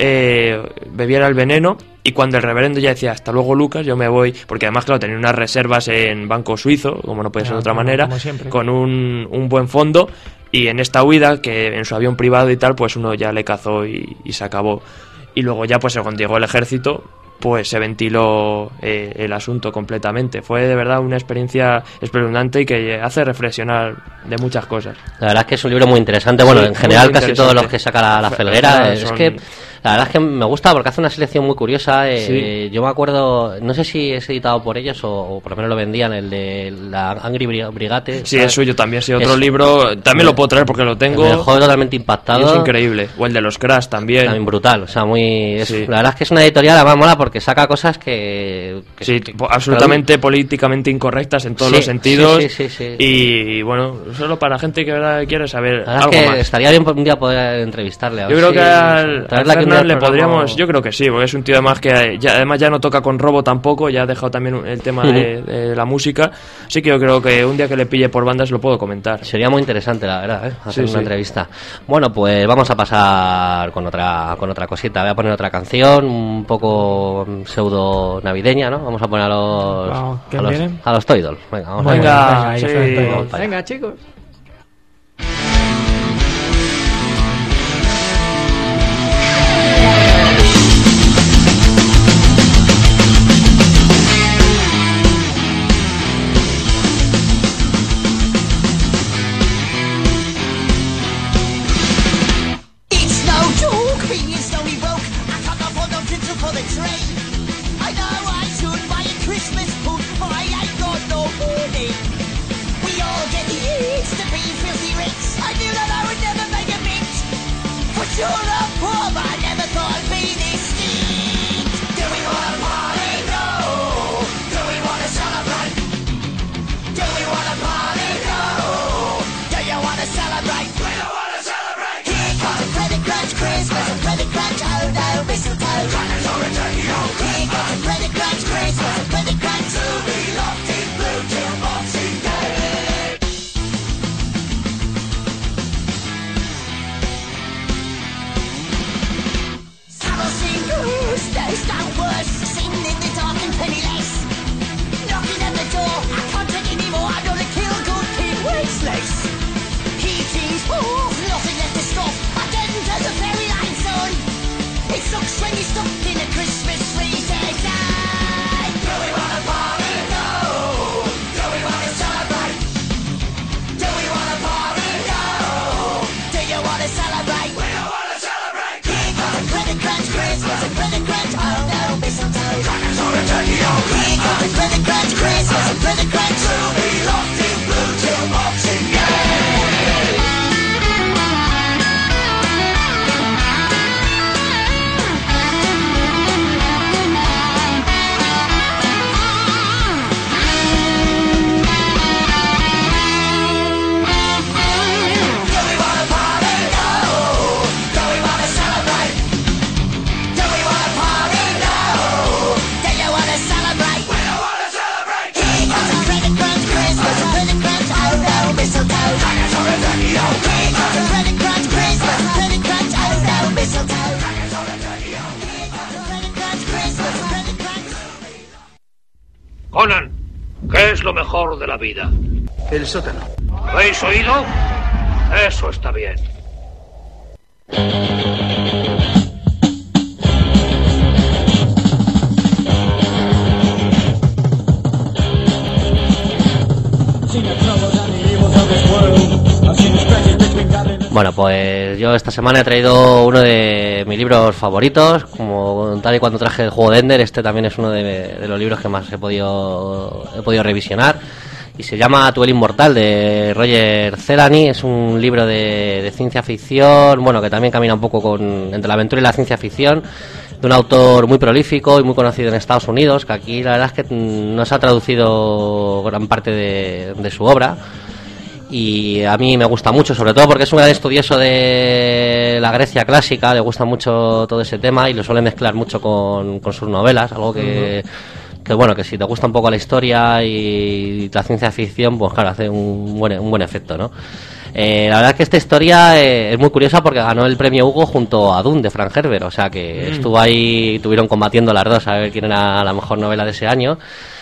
eh, bebiera el veneno, y cuando el reverendo ya decía, hasta luego Lucas, yo me voy, porque además claro, tenía unas reservas en banco suizo, como no puede ser de Ah, otra como- manera, como siempre. con un, un buen fondo, y en esta huida, que en su avión privado y tal, pues uno ya le cazó y, y se acabó. Y luego ya pues cuando llegó el ejército, pues se ventiló eh, el asunto completamente. Fue de verdad una experiencia espeluznante y que hace reflexionar de muchas cosas. La verdad es que es un libro muy interesante. Bueno, Sí, en muy general casi interesante. todos los que saca la, la Fe- Felguera. Felguera Es son- que la verdad es que me gusta porque hace una selección muy curiosa. eh, Sí. Yo me acuerdo, no sé si es editado por ellos o, o por lo menos lo vendían, el de la Angry Bri- Brigade. Sí, ¿sabes? es suyo también. Sí, otro Es- libro, también lo puedo traer porque lo tengo. Me dejó totalmente impactado. Y es increíble. O el de los Crash también. También brutal, o sea, muy... es- Sí. La verdad es que es una editorial, además mola porque saca cosas que... que- Sí, que- po- absolutamente políticamente incorrectas en todos Sí, los sentidos. sí, sí, sí, sí. Y bueno, solo para gente que de verdad quiere saber La verdad algo es que más. estaría bien un día poder entrevistarle. a Yo ver creo si- que al, traerla al aquí un día Fernan al le programa. podríamos, yo creo que sí, porque es un tío además que ya, además ya no toca con robo tampoco, ya ha dejado también un- el tema de, de la música, así que yo creo que un día que le pille por bandas lo puedo comentar. Sería muy interesante, la verdad, ¿eh? hacer Sí, una sí. entrevista. Bueno, pues vamos a pasar con otra con otra cosita. Voy a poner otra canción, un poco mm, pseudo navideña, ¿no? Vamos a poner a los Claro, ¿quién a los, viene? a los Toy Dolls. Venga, vamos Venga, a venga, ahí sí. suena el Toy Dolls. Vamos para allá. Venga, chicos. It's no joke, being slowly broke. I can't afford no tinsel for the train. I know I should buy a Christmas food, but I ain't got no money. We all get the eggs Christmas and pretty crunch. We'll be locked in blue till Boxing Day. Do we wanna party? No. Do we wanna celebrate? Do we wanna party? No. Do you wanna celebrate? We don't wanna celebrate. Here comes a pretty crunch Christmas, a pretty crunch, oh no, mistletoe. Dinosaur and turkey, oh. Here comes a pretty crunch Christmas, a pretty crunch, oh no, mistletoe. Dinosaur and turkey, oh. Here comes a pretty crunch Christmas, a pretty crunch. Conan, ¿qué es lo mejor de la vida? El sótano. ¿Habéis oído? Eso está bien. Bueno, pues yo esta semana he traído uno de mis libros favoritos, como tal y cuando traje el juego de Ender. Este también es uno de, de los libros que más he podido he podido revisionar, y se llama Tú el Inmortal, de Roger Zelazny. Es un libro de, de ciencia ficción, bueno, que también camina un poco con entre la aventura y la ciencia ficción, de un autor muy prolífico y muy conocido en Estados Unidos, que aquí la verdad es que no se ha traducido gran parte de, de su obra. Y a mí me gusta mucho, sobre todo porque es un gran estudioso de la Grecia clásica, le gusta mucho todo ese tema y lo suele mezclar mucho con, con sus novelas, algo que, uh-huh. que bueno, que si te gusta un poco la historia y la ciencia ficción, pues claro, hace un buen, un buen efecto, ¿no? Eh, la verdad es que esta historia eh, es muy curiosa porque ganó el premio Hugo junto a Dune de Frank Herbert, o sea que mm. estuvo ahí, estuvieron combatiendo las dos a ver quién era la mejor novela de ese año.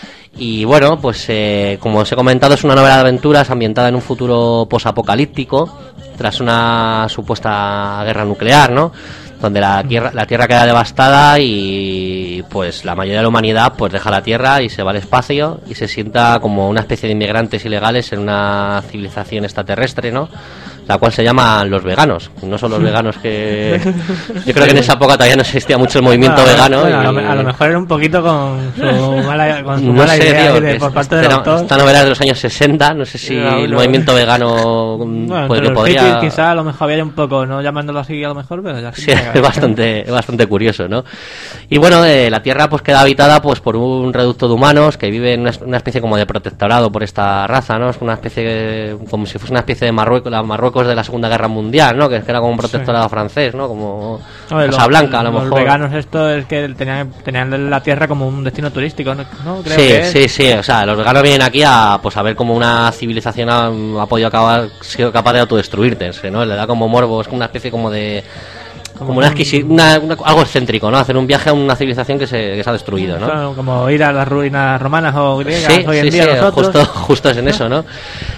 Y bueno, pues eh, como os he comentado, es una novela de aventuras ambientada en un futuro posapocalíptico tras una supuesta guerra nuclear, ¿no? Donde la tierra, la tierra queda devastada y pues la mayoría de la humanidad pues deja la tierra y se va al espacio y se sienta como una especie de inmigrantes ilegales en una civilización extraterrestre, ¿no? La cual se llama los veganos. No son los veganos que... Yo creo que en esa época todavía no existía mucho el movimiento bueno, vegano. Bueno, y... a, lo, a lo mejor era un poquito con su mala, con su no mala sé, idea tío, de, por parte del esta, autor. Esta novela es de los años sesenta, no sé si no, el no. movimiento vegano bueno, pues, lo lo podría... hippies, quizá a lo mejor había un poco, no llamándolo así a lo mejor, pero ya sí, es bastante, es bastante curioso, ¿no? Y bueno, eh, la Tierra pues queda habitada pues por un reducto de humanos que viven en una, una especie como de protectorado por esta raza, ¿no? Es una especie, como si fuese una especie de Marruecos, la Marruecos de la Segunda Guerra Mundial, ¿no? Que era como un protectorado sí. francés, ¿no? Como Casablanca, a lo los mejor. Los veganos esto es que tenían, tenían la Tierra como un destino turístico, ¿no? Creo sí, que sí, sí, o sea, los veganos vienen aquí a pues a ver cómo una civilización ha, ha podido acabar, sido capaz de autodestruirte, ¿no? Le da como morbo, es como una especie como de... Como, como una, exquisi- una, una algo excéntrico, ¿no? Hacer un viaje a una civilización que se, que se ha destruido, ¿no? Claro, como ir a las ruinas romanas o griegas sí, hoy en sí, día sí, nosotros. Justo, justo es en eso, ¿no?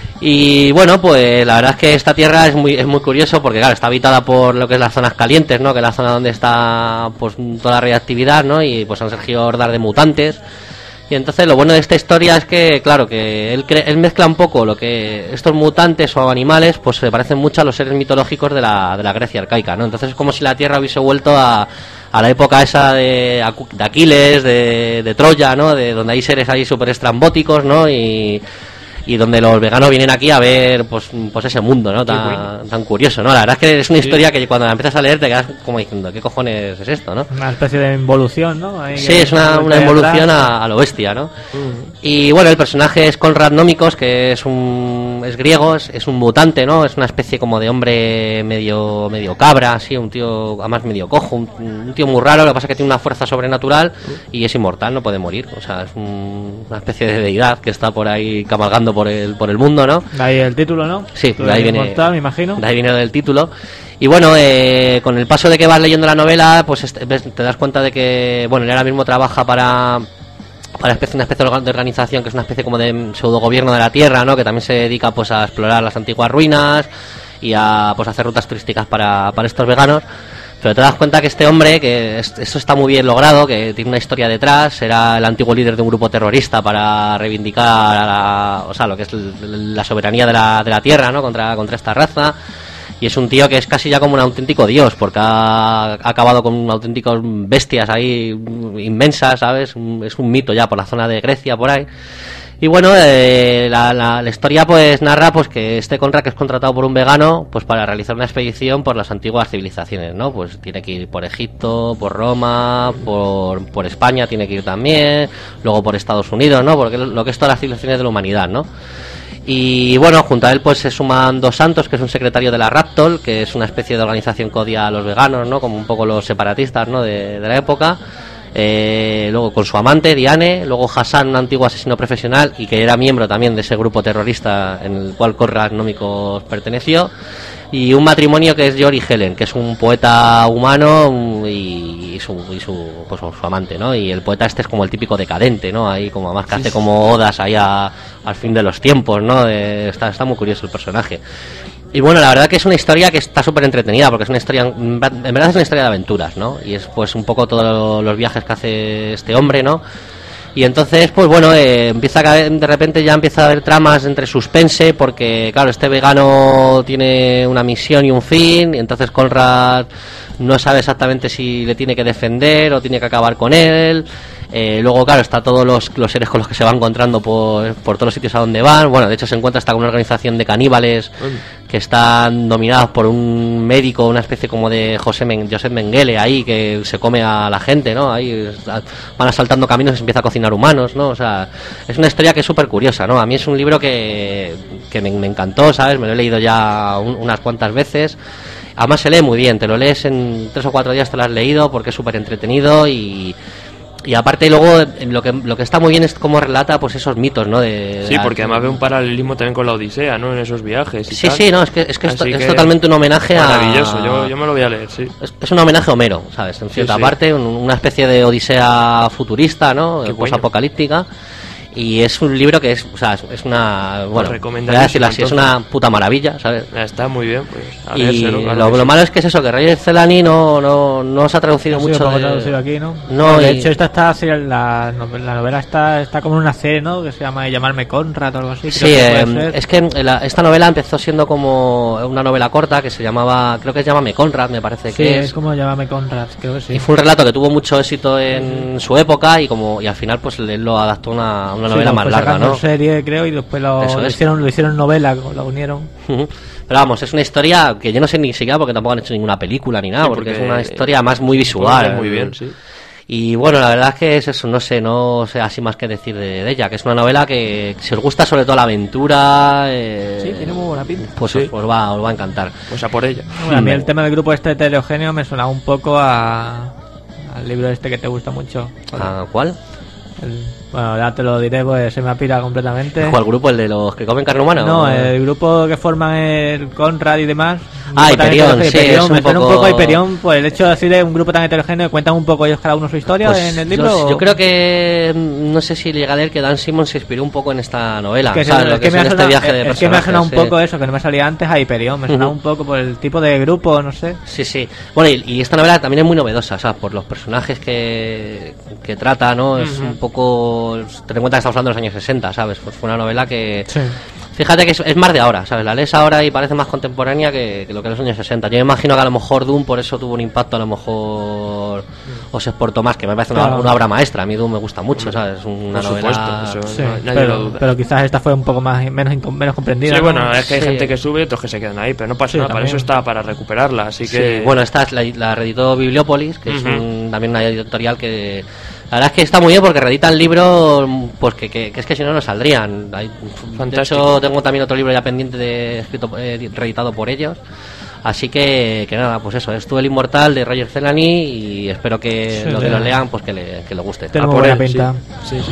Y bueno, pues la verdad es que esta tierra es muy es muy curioso porque claro, está habitada por lo que es las zonas calientes, ¿no? Que es la zona donde está pues toda la radioactividad, ¿no? Y pues han surgido hordas de mutantes. Y entonces lo bueno de esta historia es que, claro, que él, cre- él mezcla un poco lo que estos mutantes o animales pues se parecen mucho a los seres mitológicos de la, de la Grecia arcaica, ¿no? Entonces es como si la Tierra hubiese vuelto a, a la época esa de, de Aquiles, de, de Troya, ¿no? De donde hay seres ahí súper estrambóticos, ¿no? Y... y donde los veganos vienen aquí a ver pues pues ese mundo, ¿no? Tan, bueno. tan curioso, ¿no? La verdad es que es una historia sí. que cuando la empiezas a leer te quedas como diciendo, ¿qué cojones es esto, no? Una especie de involución, ¿no? Ahí sí, es una, una involución a, a lo bestia, ¿no? Uh-huh. Y bueno, el personaje es Konrad Nómicos, que es un es griego, es, es un mutante, ¿no? Es una especie como de hombre medio medio cabra, así, un tío además medio cojo, un, un tío muy raro, lo que pasa es que tiene una fuerza sobrenatural y es inmortal, no puede morir, o sea, es un, una especie de deidad que está por ahí cabalgando por el por el mundo, ¿no? De ahí el título, ¿no? Sí, de ahí viene, mortal, me imagino. De ahí viene el título. Y bueno, eh, con el paso de que vas leyendo la novela, pues este, ves, te das cuenta de que, bueno, él ahora mismo trabaja para para especie, una especie de organización que es una especie como de pseudo gobierno de la Tierra, ¿no? Que también se dedica pues a explorar las antiguas ruinas y a pues hacer rutas turísticas para, para estos veganos. Pero te das cuenta que este hombre, que esto está muy bien logrado, que tiene una historia detrás, era el antiguo líder de un grupo terrorista para reivindicar a la, o sea, lo que es la soberanía de la, de la tierra, ¿no? Contra, contra esta raza. Y es un tío que es casi ya como un auténtico dios, porque ha, ha acabado con auténticos bestias ahí inmensas, ¿sabes? Es un mito ya por la zona de Grecia, por ahí. Y bueno, eh, la, la, la historia pues narra pues que este Conrad, que es contratado por un vegano pues para realizar una expedición por las antiguas civilizaciones, ¿no? Pues tiene que ir por Egipto, por Roma, por, por España tiene que ir también, luego por Estados Unidos, ¿no? Porque lo que es todas las civilizaciones de la humanidad, ¿no? Y bueno, junto a él pues se suman dos santos, que es un secretario de la Raptol, que es una especie de organización que odia a los veganos, ¿no? Como un poco los separatistas, ¿no? De, de la época. Eh, luego con su amante Diane, luego Hassan, un antiguo asesino profesional y que era miembro también de ese grupo terrorista en el cual Conrad Nómicos perteneció, y un matrimonio que es George y Helen, que es un poeta humano y, y, su, y su, pues, su amante, ¿no? Y el poeta este es como el típico decadente, ¿no? Ahí como más que hace como odas ahí a, al fin de los tiempos, ¿no? De, está, está muy curioso el personaje. Y bueno, la verdad que es una historia que está súper entretenida, porque es una historia, en verdad es una historia de aventuras, ¿no? Y es pues un poco todos los viajes que hace este hombre, ¿no? Y entonces, pues bueno, eh, empieza a caer, de repente ya empieza a haber tramas entre suspense, porque claro, este vegano tiene una misión y un fin, y entonces Conrad no sabe exactamente si le tiene que defender o tiene que acabar con él. Eh, luego, claro, está todos los, los seres con los que se va encontrando por, por todos los sitios a donde van. Bueno, de hecho se encuentra hasta con una organización de caníbales que están dominados por un médico, una especie como de José Men, Josep Mengele ahí, que se come a la gente, ¿no? Ahí van asaltando caminos y se empieza a cocinar humanos, ¿no? O sea, es una historia que es súper curiosa, ¿no? A mí es un libro que, que me, me encantó, ¿sabes? Me lo he leído ya un, unas cuantas veces. Además se lee muy bien, te lo lees en tres o cuatro días, te lo has leído porque es súper entretenido y... Y aparte luego lo que lo que está muy bien es cómo relata pues esos mitos, ¿no? De, sí, porque además ve un paralelismo también con la Odisea, ¿no? En esos viajes y sí, tal. sí, no, es que es, que es, que es totalmente un homenaje maravilloso. a... Yo, yo me lo voy a leer, sí. Es, es un homenaje a Homero, ¿sabes? En cierta sí, sí. parte, un, una especie de Odisea futurista, ¿no? Pues apocalíptica. Y es un libro que es, o sea, es una, bueno, voy a decirlo así, es una puta maravilla, ¿sabes? Está muy bien, pues. A Y leérselo, claro lo, que lo sí. malo es que es eso, que Roger Zelazny no, no, no se ha traducido No ha mucho sido de... traducido aquí, ¿no? No, de y- hecho esta está así, la, novela, la novela está está como en una serie, ¿no? Que se llama Llamarme Conrad o algo así. Sí, creo que eh, puede ser. es que la- esta novela empezó siendo como una novela corta que se llamaba, creo que es Llámame Conrad, me parece Sí, que es es. como Llámame Conrad, creo que sí. Y fue un relato que tuvo mucho éxito en su época y como y al final pues él lo adaptó a una, una Sí, novela lo más fue larga, sacando ¿no? en serie, creo, y después lo, Eso lo es. hicieron, lo hicieron novela, lo unieron. Ujú. Pero vamos, es una historia que yo no sé ni siquiera porque tampoco han hecho ninguna película ni nada, Sí, porque, porque es una historia más muy Puede visual. ser muy bien, sí. Y bueno, la verdad es que es eso, no sé, no sé así más que decir de, de ella, que es una novela que si os gusta sobre todo la aventura, eh, Sí, tiene muy buena pinta. pues Sí. os, os va, os va a encantar. Pues a por ella. Bueno, a mí el tema del grupo este heterogéneo me sonaba un poco a al libro este que te gusta mucho. ¿A cuál? El- bueno, ya te lo diré, pues se me ha pirado completamente. ¿Cuál grupo? ¿El de los que comen carne humana? No, o- el grupo que forman el Conrad y demás. Un Ah, grupo tan Hyperion, heterogéneo, sí, Hyperion, es un me suena un poco- poco a Hyperion, pues el hecho de así de un grupo tan heterogéneo, cuentan un poco ellos cada uno su historia Pues en el yo- libro. Yo, o- creo que mm, no sé si llega a leer que Dan Simmons se inspiró un poco en esta novela. que, ¿sabes? es, Lo es que que es me ha en este sonado, viaje de es que me ha sonado un personajes, poco sí. eso, que no me salía antes a Hyperion, me sonaba Ujú. un poco por el tipo de grupo, no sé. Sí, sí. Bueno, y, y esta novela también es muy novedosa, o sea, por los personajes que, que trata, ¿no? Es Ujú. un poco... Ten en cuenta que estamos hablando de los años sesenta, ¿sabes? Pues fue una novela que... Sí. Fíjate que es, es más de ahora, ¿sabes? La lees ahora y parece más contemporánea que, que lo que en los años sesenta. Yo me imagino que a lo mejor Doom por eso tuvo un impacto, a lo mejor o se exportó más, que me parece una, Claro. una obra maestra. A mí Doom me gusta mucho, ¿sabes? Es una Por novela... supuesto, eso Sí, no- nadie lo pero, duda. pero quizás esta fue un poco más menos, incom- menos comprendida. Sí, ¿no? bueno, es que hay Sí. gente que sube y otros que se quedan ahí, pero no pasa Sí, nada, para también. eso está, para recuperarla, así Sí, que... bueno, esta es la, la reeditó Bibliópolis, que es Ujú. un- también una editorial que... La verdad es que está muy bien porque reeditan libros pues que, que, que es que si no no saldrían. Hay- de Fantástico. hecho, tengo también otro libro ya pendiente de escrito eh, reeditado por ellos. Así que, que nada, pues eso, es Tú el Inmortal de Roger Zelazny y espero que Sí, lo que sí. lo lean pues que le, que le guste. Tiene A muy por buena él, pinta. Sí, sí.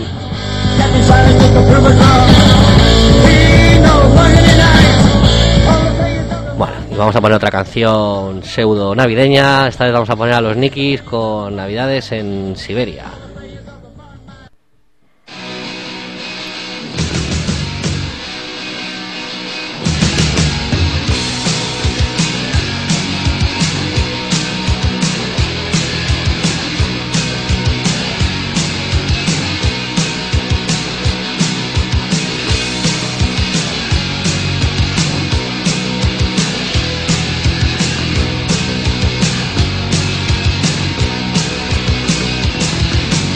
Bueno, y vamos a poner otra canción pseudo navideña. Esta vez vamos a poner a los Nikis con Navidades en Siberia. Thank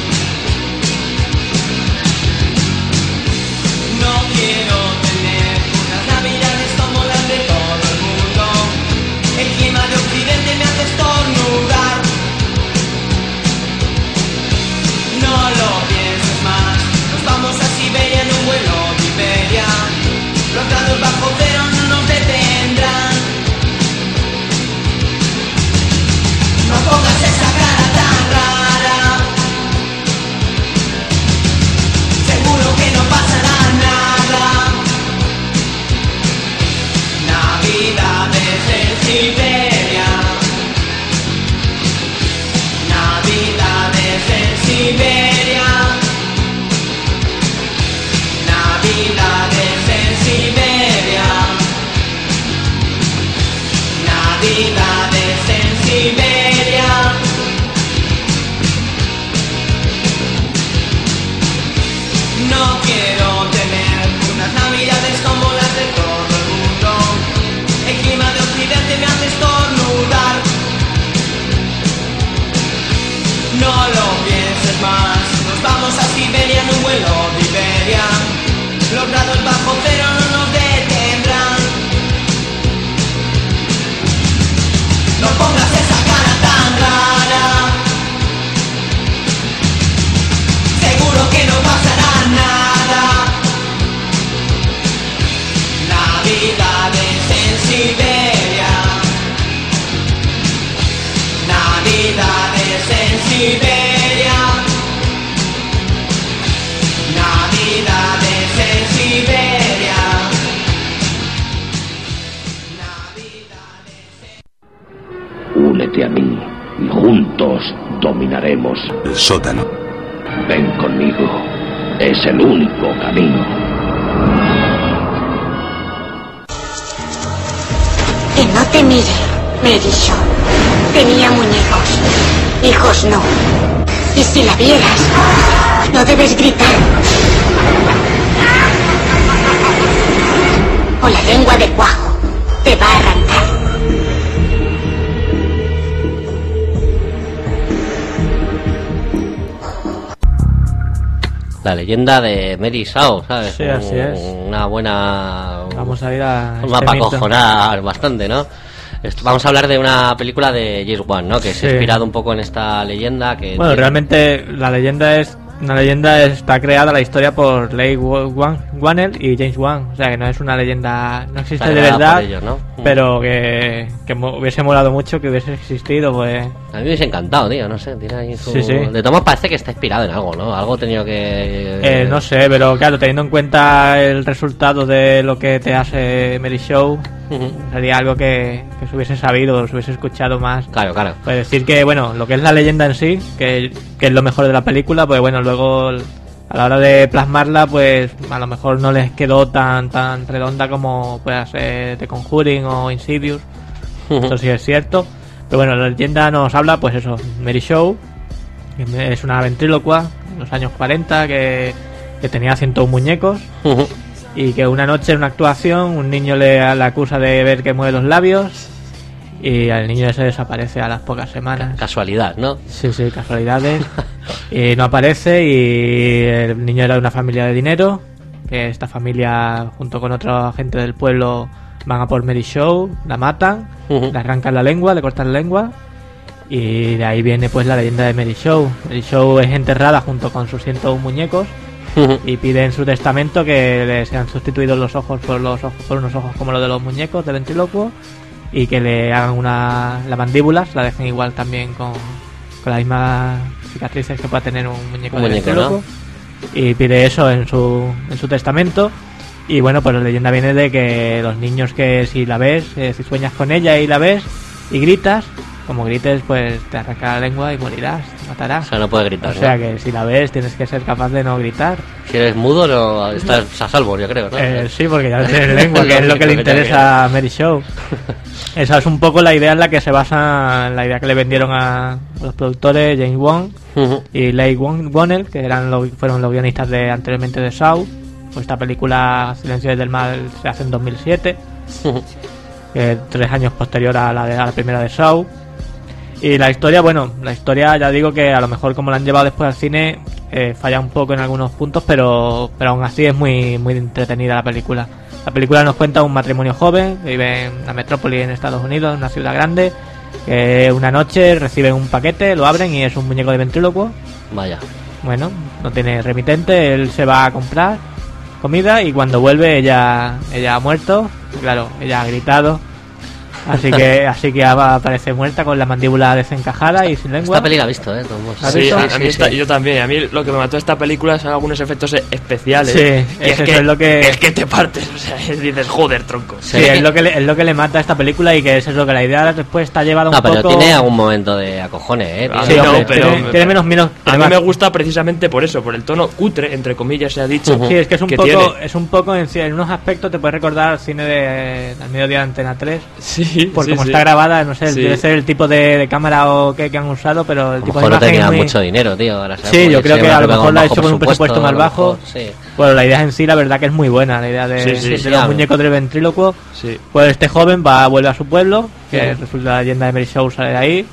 Navidades en Siberia. No quiero tener unas navidades como las de todo el mundo. El clima de Occidente me hace estornudar. No lo pienses más, nos vamos a Siberia en un vuelo de Iberia. Los grados bajo cero no nos detendrán. No pongas esa cara tan rara. Seguro que no pasará nada. Navidades en Siberia. Navidades en Siberia. Navidades en Siberia. Únete a mí y juntos dominaremos el sótano. Ven conmigo, es el único camino. Que no te mire, Mary Jo. Tenía muñecos. Hijos no. Y si la vieras, no debes gritar. O la lengua de cuajo te va a arrancar. La leyenda de Mary Shaw, ¿sabes? Sí, así es. Una buena... Vamos a ir a... forma este para mito. acojonar bastante, ¿no? Esto- Vamos a hablar de una película de James Wan, ¿no? Que se Sí. ha inspirado un poco en esta leyenda que... Bueno, realmente la leyenda es una leyenda está creada la historia por Leigh Wan- Whannell y James Wan, o sea que no es una leyenda, no existe Está de creada verdad, por ellos, ¿no? pero que, que mo- hubiese molado mucho que hubiese existido, pues. A mí me hubiese encantado, tío, no sé, tiene ahí su... Sí, sí. De todos modos parece que está inspirado en algo, ¿no? Algo ha tenido que... Eh, no sé, pero claro, teniendo en cuenta el resultado de lo que te hace Mary Show, sería algo que, que se hubiese sabido, se hubiese escuchado más. Claro, claro. Pues decir que, bueno, lo que es la leyenda en sí, que, que es lo mejor de la película, pues bueno, luego a la hora de plasmarla, pues a lo mejor no les quedó tan tan redonda como pueda ser The Conjuring o Insidious. Eso sí es cierto. Pero bueno, la leyenda nos habla, pues eso, Mary Show, que es una ventrílocua en los años cuarenta que, que tenía ciento uno muñecos. Y que una noche en una actuación un niño le la acusa de ver que mueve los labios y el niño ese desaparece a las pocas semanas. Casualidad, ¿no? Sí, sí, casualidades. Y no aparece y el niño era de una familia de dinero, que esta familia junto con otra gente del pueblo van a por Mary Show, la matan, le arrancan la lengua, le cortan la lengua y de ahí viene pues la leyenda de Mary Show. Mary Show es enterrada junto con sus ciento uno muñecos y pide en su testamento que le sean sustituidos los ojos por los ojos por unos ojos como los de los muñecos de ventrílocuo y que le hagan una la mandíbula, se la dejen igual también con, con las mismas cicatrices que pueda tener un muñeco Un de muñeco, ventrílocuo. Y pide eso en su en su testamento. Y bueno, pues la leyenda viene de que los niños que si la ves, eh, si sueñas con ella y la ves y gritas, como grites, pues te arranca la lengua y morirás, te matará. O sea, no puedes gritar, O sea ¿no? que si la ves tienes que ser capaz de no gritar. Si eres mudo, no estás a salvo, yo creo, ¿no? Eh, sí, porque ya no tienes lengua, que es lo que le interesa a Mary Show. Esa es un poco la idea en la que se basa, la idea que le vendieron a los productores James Wan y Leigh Whannell, que eran los, fueron los guionistas de anteriormente de Saw. Pues esta película Silencio del Mal se hace en dos mil siete, que es tres años posterior a la, de, a la primera de Saw. Y la historia, bueno, la historia ya digo que a lo mejor como la han llevado después al cine eh, falla un poco en algunos puntos, pero pero aún así es muy muy entretenida la película. La película nos cuenta un matrimonio joven que vive en la metrópoli en Estados Unidos, en una ciudad grande, que una noche reciben un paquete, lo abren y es un muñeco de ventrílocuo. Vaya. Bueno, no tiene remitente, él se va a comprar comida y cuando vuelve ella ella ha muerto, claro, ella ha gritado. Así que así que Ava aparece muerta con la mandíbula desencajada y sin lengua. Esta peli la he visto, ¿eh? Todos. ¿Has Sí, visto? a, a mí Sí, esta- sí. yo también. A mí lo que me mató esta película son algunos efectos e- especiales. Sí, y es eso que, es lo que- es que te partes. O sea, dices, joder, tronco. Sí, es lo que le, es lo que le mata a esta película y que es eso, que la idea después está llevada un No, pero poco... tiene algún momento de acojones, ¿eh? A Tiene- mí no, hombre, pero tiene- tiene menos- menos- a mí además- me gusta precisamente por eso, por el tono cutre, entre comillas se ha dicho. Sí, es que es un poco, tiene. es un poco en, en unos aspectos te puede recordar al cine de, del mediodía de Antena tres. Sí. Sí, por sí, cómo sí. está grabada, no sé, Sí. debe ser el tipo de, de cámara o que, que han usado, pero el A lo tipo mejor de no imagen tenía es muy... mucho dinero, tío. Ahora se Sí, ha- yo se creo que llama a lo mejor la ha bajo hecho con un presupuesto a más lo bajo. mejor, sí. Bueno, la idea en sí, la verdad que es muy buena, la idea de, Sí, sí, de sí, los a mí- muñecos del ventrílocuo. Sí. Pues este joven va vuelve a su pueblo, que Sí. resulta la leyenda de Mary Show sale de ahí.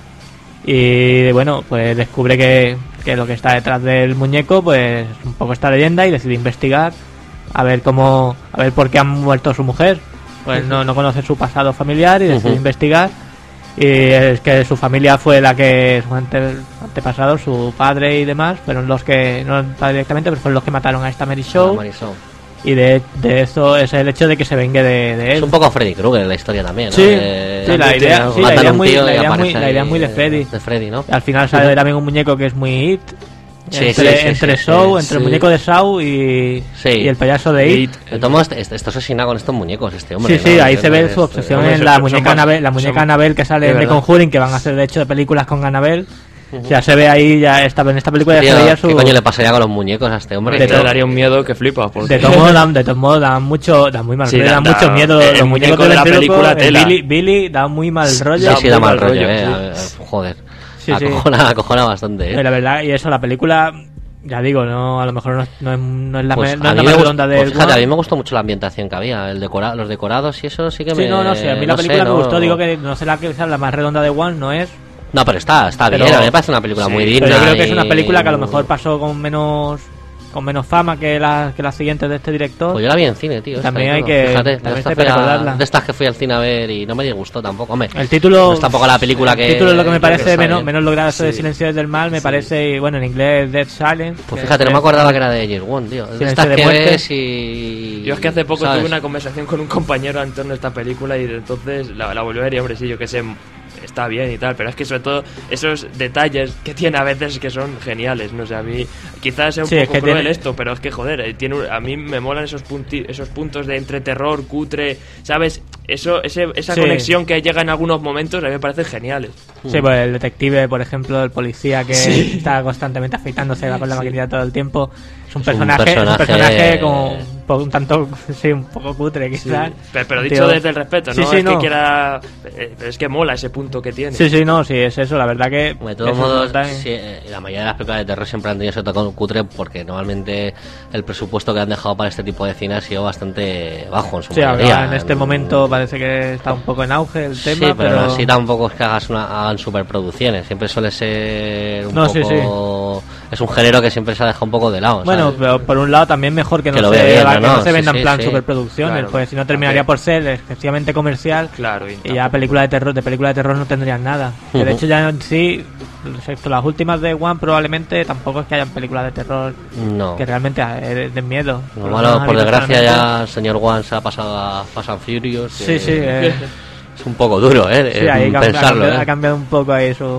Y bueno, pues descubre que, que lo que está detrás del muñeco, pues un poco esta leyenda, y decide investigar a ver cómo, a ver por qué han muerto su mujer. Pues no, no conoce su pasado familiar y decide Ujú. investigar. Y es que su familia fue la que, sus ante- antepasados, su padre y demás, fueron los que, no el padre directamente, pero fueron los que mataron a esta Mary Show. Ah, Marisol. Y de, de eso es el hecho de que se vengue de, de él. Es un poco Freddy Krueger la historia también, ¿no? Sí, De- sí, la de- idea, sí, la matan idea a un muy, tío la y idea muy, aparece la idea ahí muy de Freddy. De Freddy, ¿no? Al final sale también un muñeco que es muy It. Sí, entre sí, sí, entre sí, Saw, sí, entre el sí. muñeco de Saw y, Sí. y el payaso de It. De todos modos, est- esto se asesina con estos muñecos, este hombre. Sí, sí, ¿no? ahí Yo se creo ve que su es- obsesión hombre, en son- la son muñeca más- Annabelle, la muñeca son- Annabelle que sale de en The verdad. Conjuring, que van a hacer de hecho de películas con Annabelle. Ya se ve ahí, ya esta, en esta película ya Tío, se veía su... ¿qué coño le pasaría con los muñecos a este hombre? Hombre, De te to- daría un miedo que flipa. Porque... De todos modos, dan, de todos modos, dan mucho, dan muy mal Sí, rollo, da- dan da- mucho miedo. el Los muñeco muñecos de la ventrílocuo, película el tela. Billy, Billy da muy mal Sí, rollo. sí, da muy mal mal rollo, rollo, eh. sí. a ver, Joder. Sí, sí. Acojona, acojona bastante, Eh, eh. La verdad, y eso, la película, ya digo, no a lo mejor no, es- no es, no es la, Pues me- no a es mí la me más gust- redonda pues del fíjate, a One. mí me gustó mucho la ambientación que había, el decora- los decorados y eso sí que me... Sí, no, no sé, a mí la no sé, película me no- gustó, digo que no sé la que sea la más redonda de One, no es. No, pero está, está Pero- bien, a mí me parece una película Sí, muy pero digna. yo creo que es una y- película que a lo mejor pasó con menos con menos fama que las que las siguientes de este director. Pues yo la vi en cine, tío. esta También y hay todo. que, Fíjate, de también estas hay que fui a- recordarla. de estas que fui al cine a ver y no me disgustó tampoco, hombre. El título No es tampoco la película que... El título es lo que me que parece está menos, bien. menos logrado, eso de Sí. Silencio del Mal, me parece, y bueno, en inglés Dead Silence. Pues que fíjate, no es- me acordaba que era de Year One, tío. De Silencio estas de que muerte. ves y... Yo es que hace poco ¿sabes? tuve una conversación con un compañero en torno a esta película y de entonces la, la volví a ver y hombre, sí, yo que sé, está bien y tal, pero es que sobre todo esos detalles que tiene a veces que son geniales, no sé, a mí quizás sea un Sí, es poco que cruel tiene- esto, pero es que joder, eh, tiene, un- a mí me molan esos, punti- esos puntos de entre terror, cutre, ¿sabes? Eso, ese, esa Sí. conexión que llega en algunos momentos a mí me parecen geniales. Sí, pues el detective, por ejemplo, el policía que Sí. está constantemente afeitándose va con la Sí. maquinita todo el tiempo. Es un Es un personaje, es un personaje- personaje como un, poco- un tanto, sí, un poco cutre Sí. quizás. Pero, pero Un dicho tío- desde el respeto, Sí, no sí, es no. que quiera... eh, pero es que mola ese punto que tiene. Sí, sí, no, sí, es eso, la verdad que... De todos eso modos, está en- sí, eh, la mayoría de las películas de terror siempre han tenido ese toque cutre porque normalmente el presupuesto que han dejado para este tipo de cine ha sido bastante bajo en su Sí, mayoría. ahora en este momento parece que está un poco en auge el Sí, tema, pero, pero... así tampoco es que hagas una, hagan superproducciones. Siempre suele ser un No, poco... sí, Es un género que siempre se ha dejado un poco de lado. Bueno, ¿sabes? pero por un lado también mejor que no Que lo se, vea bien, que ¿no? no se Sí, vendan sí, plan sí. superproducciones, Claro. pues si no terminaría Ok. por ser excesivamente comercial. Claro, Y ya películas de terror, de películas de terror no tendrían nada. Que de Ujú. hecho ya en sí, excepto las últimas de One, probablemente tampoco es que hayan películas de terror No. que realmente eh, den miedo. Lo lo malo, menos a por mí desgracia, personalmente. ya el señor Wan se ha pasado a Fast and Furious. Sí, que sí, eh. Es un poco duro, ¿eh? Sí, ahí eh, cam- ha, pensarlo, cambiado, ¿eh? ha cambiado un poco ahí su...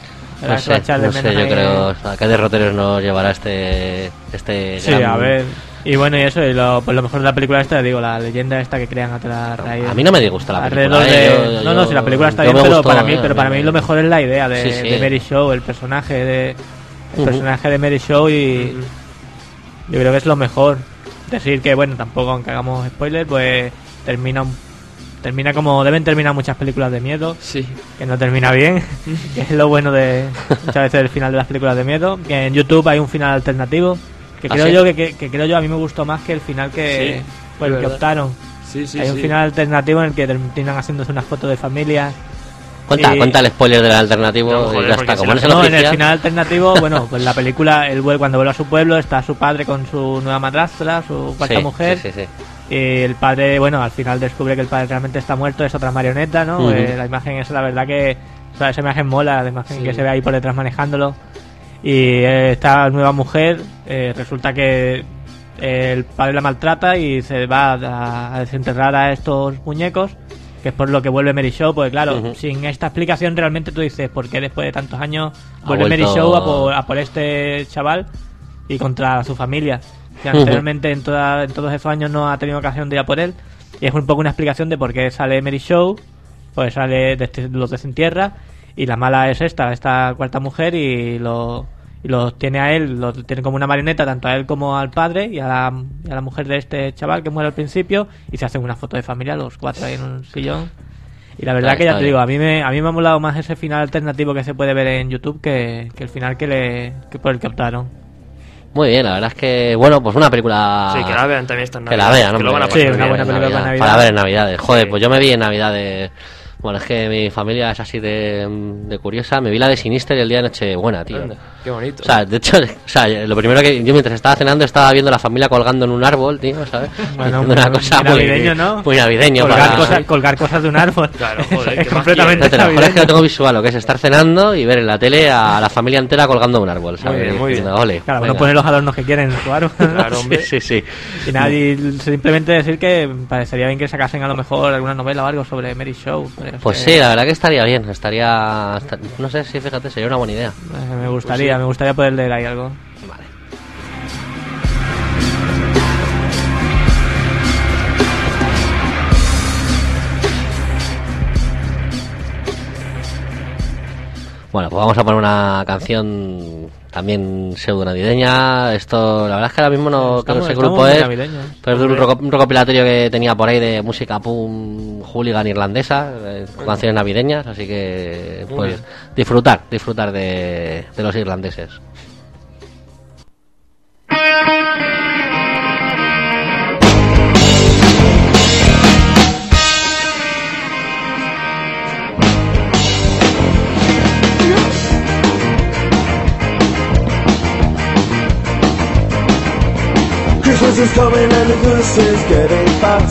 No sé, no sé, yo creo a qué derroteros nos llevará este este Sí, gran- a ver. Y bueno, y eso, y lo, pues lo mejor de la película esta, digo, la leyenda esta que crean atrás. A mí no me disgusta la película, alrededor ¿eh? de... Yo- no, no, yo- si la película está yo bien, me pero gustó, para mí, ¿eh? pero para Me- mí lo mejor es la idea de, Sí, sí. de Mary Show, el personaje de el Ujú. personaje de Mary Show y yo creo que es lo mejor. Decir que bueno, tampoco aunque hagamos spoiler, pues termina un- termina como deben terminar muchas películas de miedo. Sí. Que no termina bien, que es lo bueno de muchas veces el final de las películas de miedo. Que en YouTube hay un final alternativo que ¿Ah, creo sí? yo que, que- que creo yo a mí me gustó más que el final que Sí, por el es que verdad. optaron. Sí, sí, hay un sí. final alternativo en el que terminan haciéndose unas fotos de familia. Cuenta, Y- cuenta el spoiler del alternativo No, y joder, ya porque está. se Como la- no es el No, en el oficial, final alternativo, bueno, pues la película, él vuelve, cuando vuelve a su pueblo, está su padre con su nueva madrastra, su cuarta sí, mujer. sí, sí, sí. Y el padre, bueno, al final descubre que el padre realmente está muerto, es otra marioneta, ¿no? Ujú. Eh, la imagen esa, la verdad que, o sea, esa imagen mola, la imagen Sí. que se ve ahí por detrás manejándolo. Y eh, esta nueva mujer, eh, resulta que el padre la maltrata y se va a, a desenterrar a estos muñecos, que es por lo que vuelve Mary Show, pues claro, Ujú. sin esta explicación realmente tú dices, ¿por qué después de tantos años Ha vuelve Mary vuelto- Show a por, a por este chaval y contra su familia? Que Ujú. anteriormente en, toda- en todos esos años no ha tenido ocasión de ir a por él. Y es un poco una explicación de por qué sale Mary Show, pues sale de este- los desentierra y la mala es esta, esta cuarta mujer y lo y los tiene a él, lo tiene como una marioneta tanto a él como al padre y a la, y a la mujer de este chaval que muere al principio y se hacen una foto de familia los cuatro ahí en un sillón. Y la verdad Está- que ya está te bien. digo, a mí me a mí me ha molado más ese final alternativo que se puede ver en YouTube que, que el final que le que por el que optaron. Muy bien, la verdad es que, bueno, pues una película... Sí, que la vean también esta Que la Navidad, vean, que lo hombre. van a pasar Sí, una bien. buena en película Navidad, para Navidad. Para ver en Navidades. Joder, pues yo me vi en Navidades... Bueno, es que mi familia es así de, de curiosa. Me vi la de Sinister el día de Nochebuena, tío. Anda, qué bonito. O sea, de hecho, o sea, lo primero que yo mientras estaba cenando estaba viendo la familia colgando en un árbol, tío, ¿sabes? Bueno, Haciendo una muy cosa muy navideño, ¿no? Muy navideño. Colgar, para... cosas, colgar cosas de un árbol. Claro, joder, es ¿qué más completamente Fíjate, lo mejor es que navideño. lo tengo visual, lo que es estar cenando y ver en la tele a la familia entera colgando un árbol, ¿sabes? Muy bien, muy Diciendo, bien. ole, Claro, uno venga. pone los adornos que quieren en su árbol. ¿no? Claro, hombre. Sí, sí, sí. Y nada, y simplemente decir que parecería bien que sacasen a lo mejor alguna novela o algo sobre Mary Show. pero es Pues que, sí, la verdad que estaría bien, estaría... esta- No sé, sí, fíjate, sería una buena idea. eh, me gustaría, Pues sí. me gustaría poder leer ahí algo. Vale. Bueno, pues vamos a poner una canción también pseudo navideña. Esto, la verdad es que ahora mismo no creo que Estamos- ese estamos grupo muy es, navideños. pero es de un, roco- un recopilatorio que tenía por ahí de música pum hooligan irlandesa, eh, con canciones navideñas, así que Muy pues bien. disfrutar, disfrutar de, de los irlandeses. Christmas is coming and the goose is getting fat.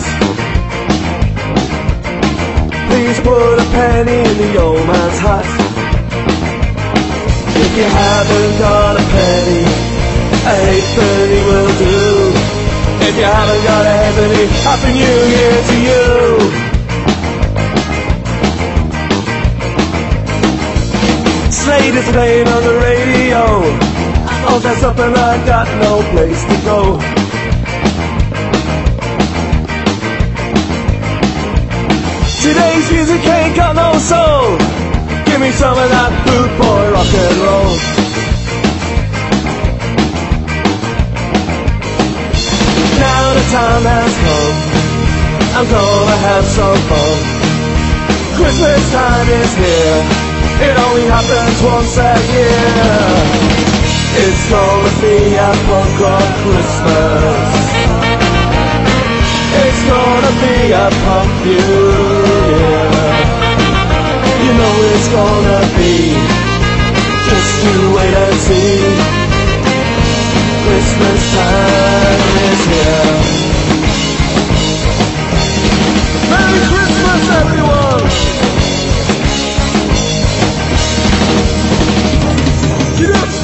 Please put a penny in the old man's hat. If you haven't got a penny, a halfpenny will do. If you haven't got a halfpenny, Happy New Year to you. Slade is playing on the radio. All dressed up and I got no place to go. Today's music ain't got no soul. Give me some of that boot boy rock and roll. Now the time has come. I'm gonna have some fun. Christmas time is here. It only happens once a year. It's gonna be a punk rock Christmas. It's gonna be a punk New Year. You know it's gonna be. Just you wait and see. Christmas time is here. Merry Christmas, everyone! Get up!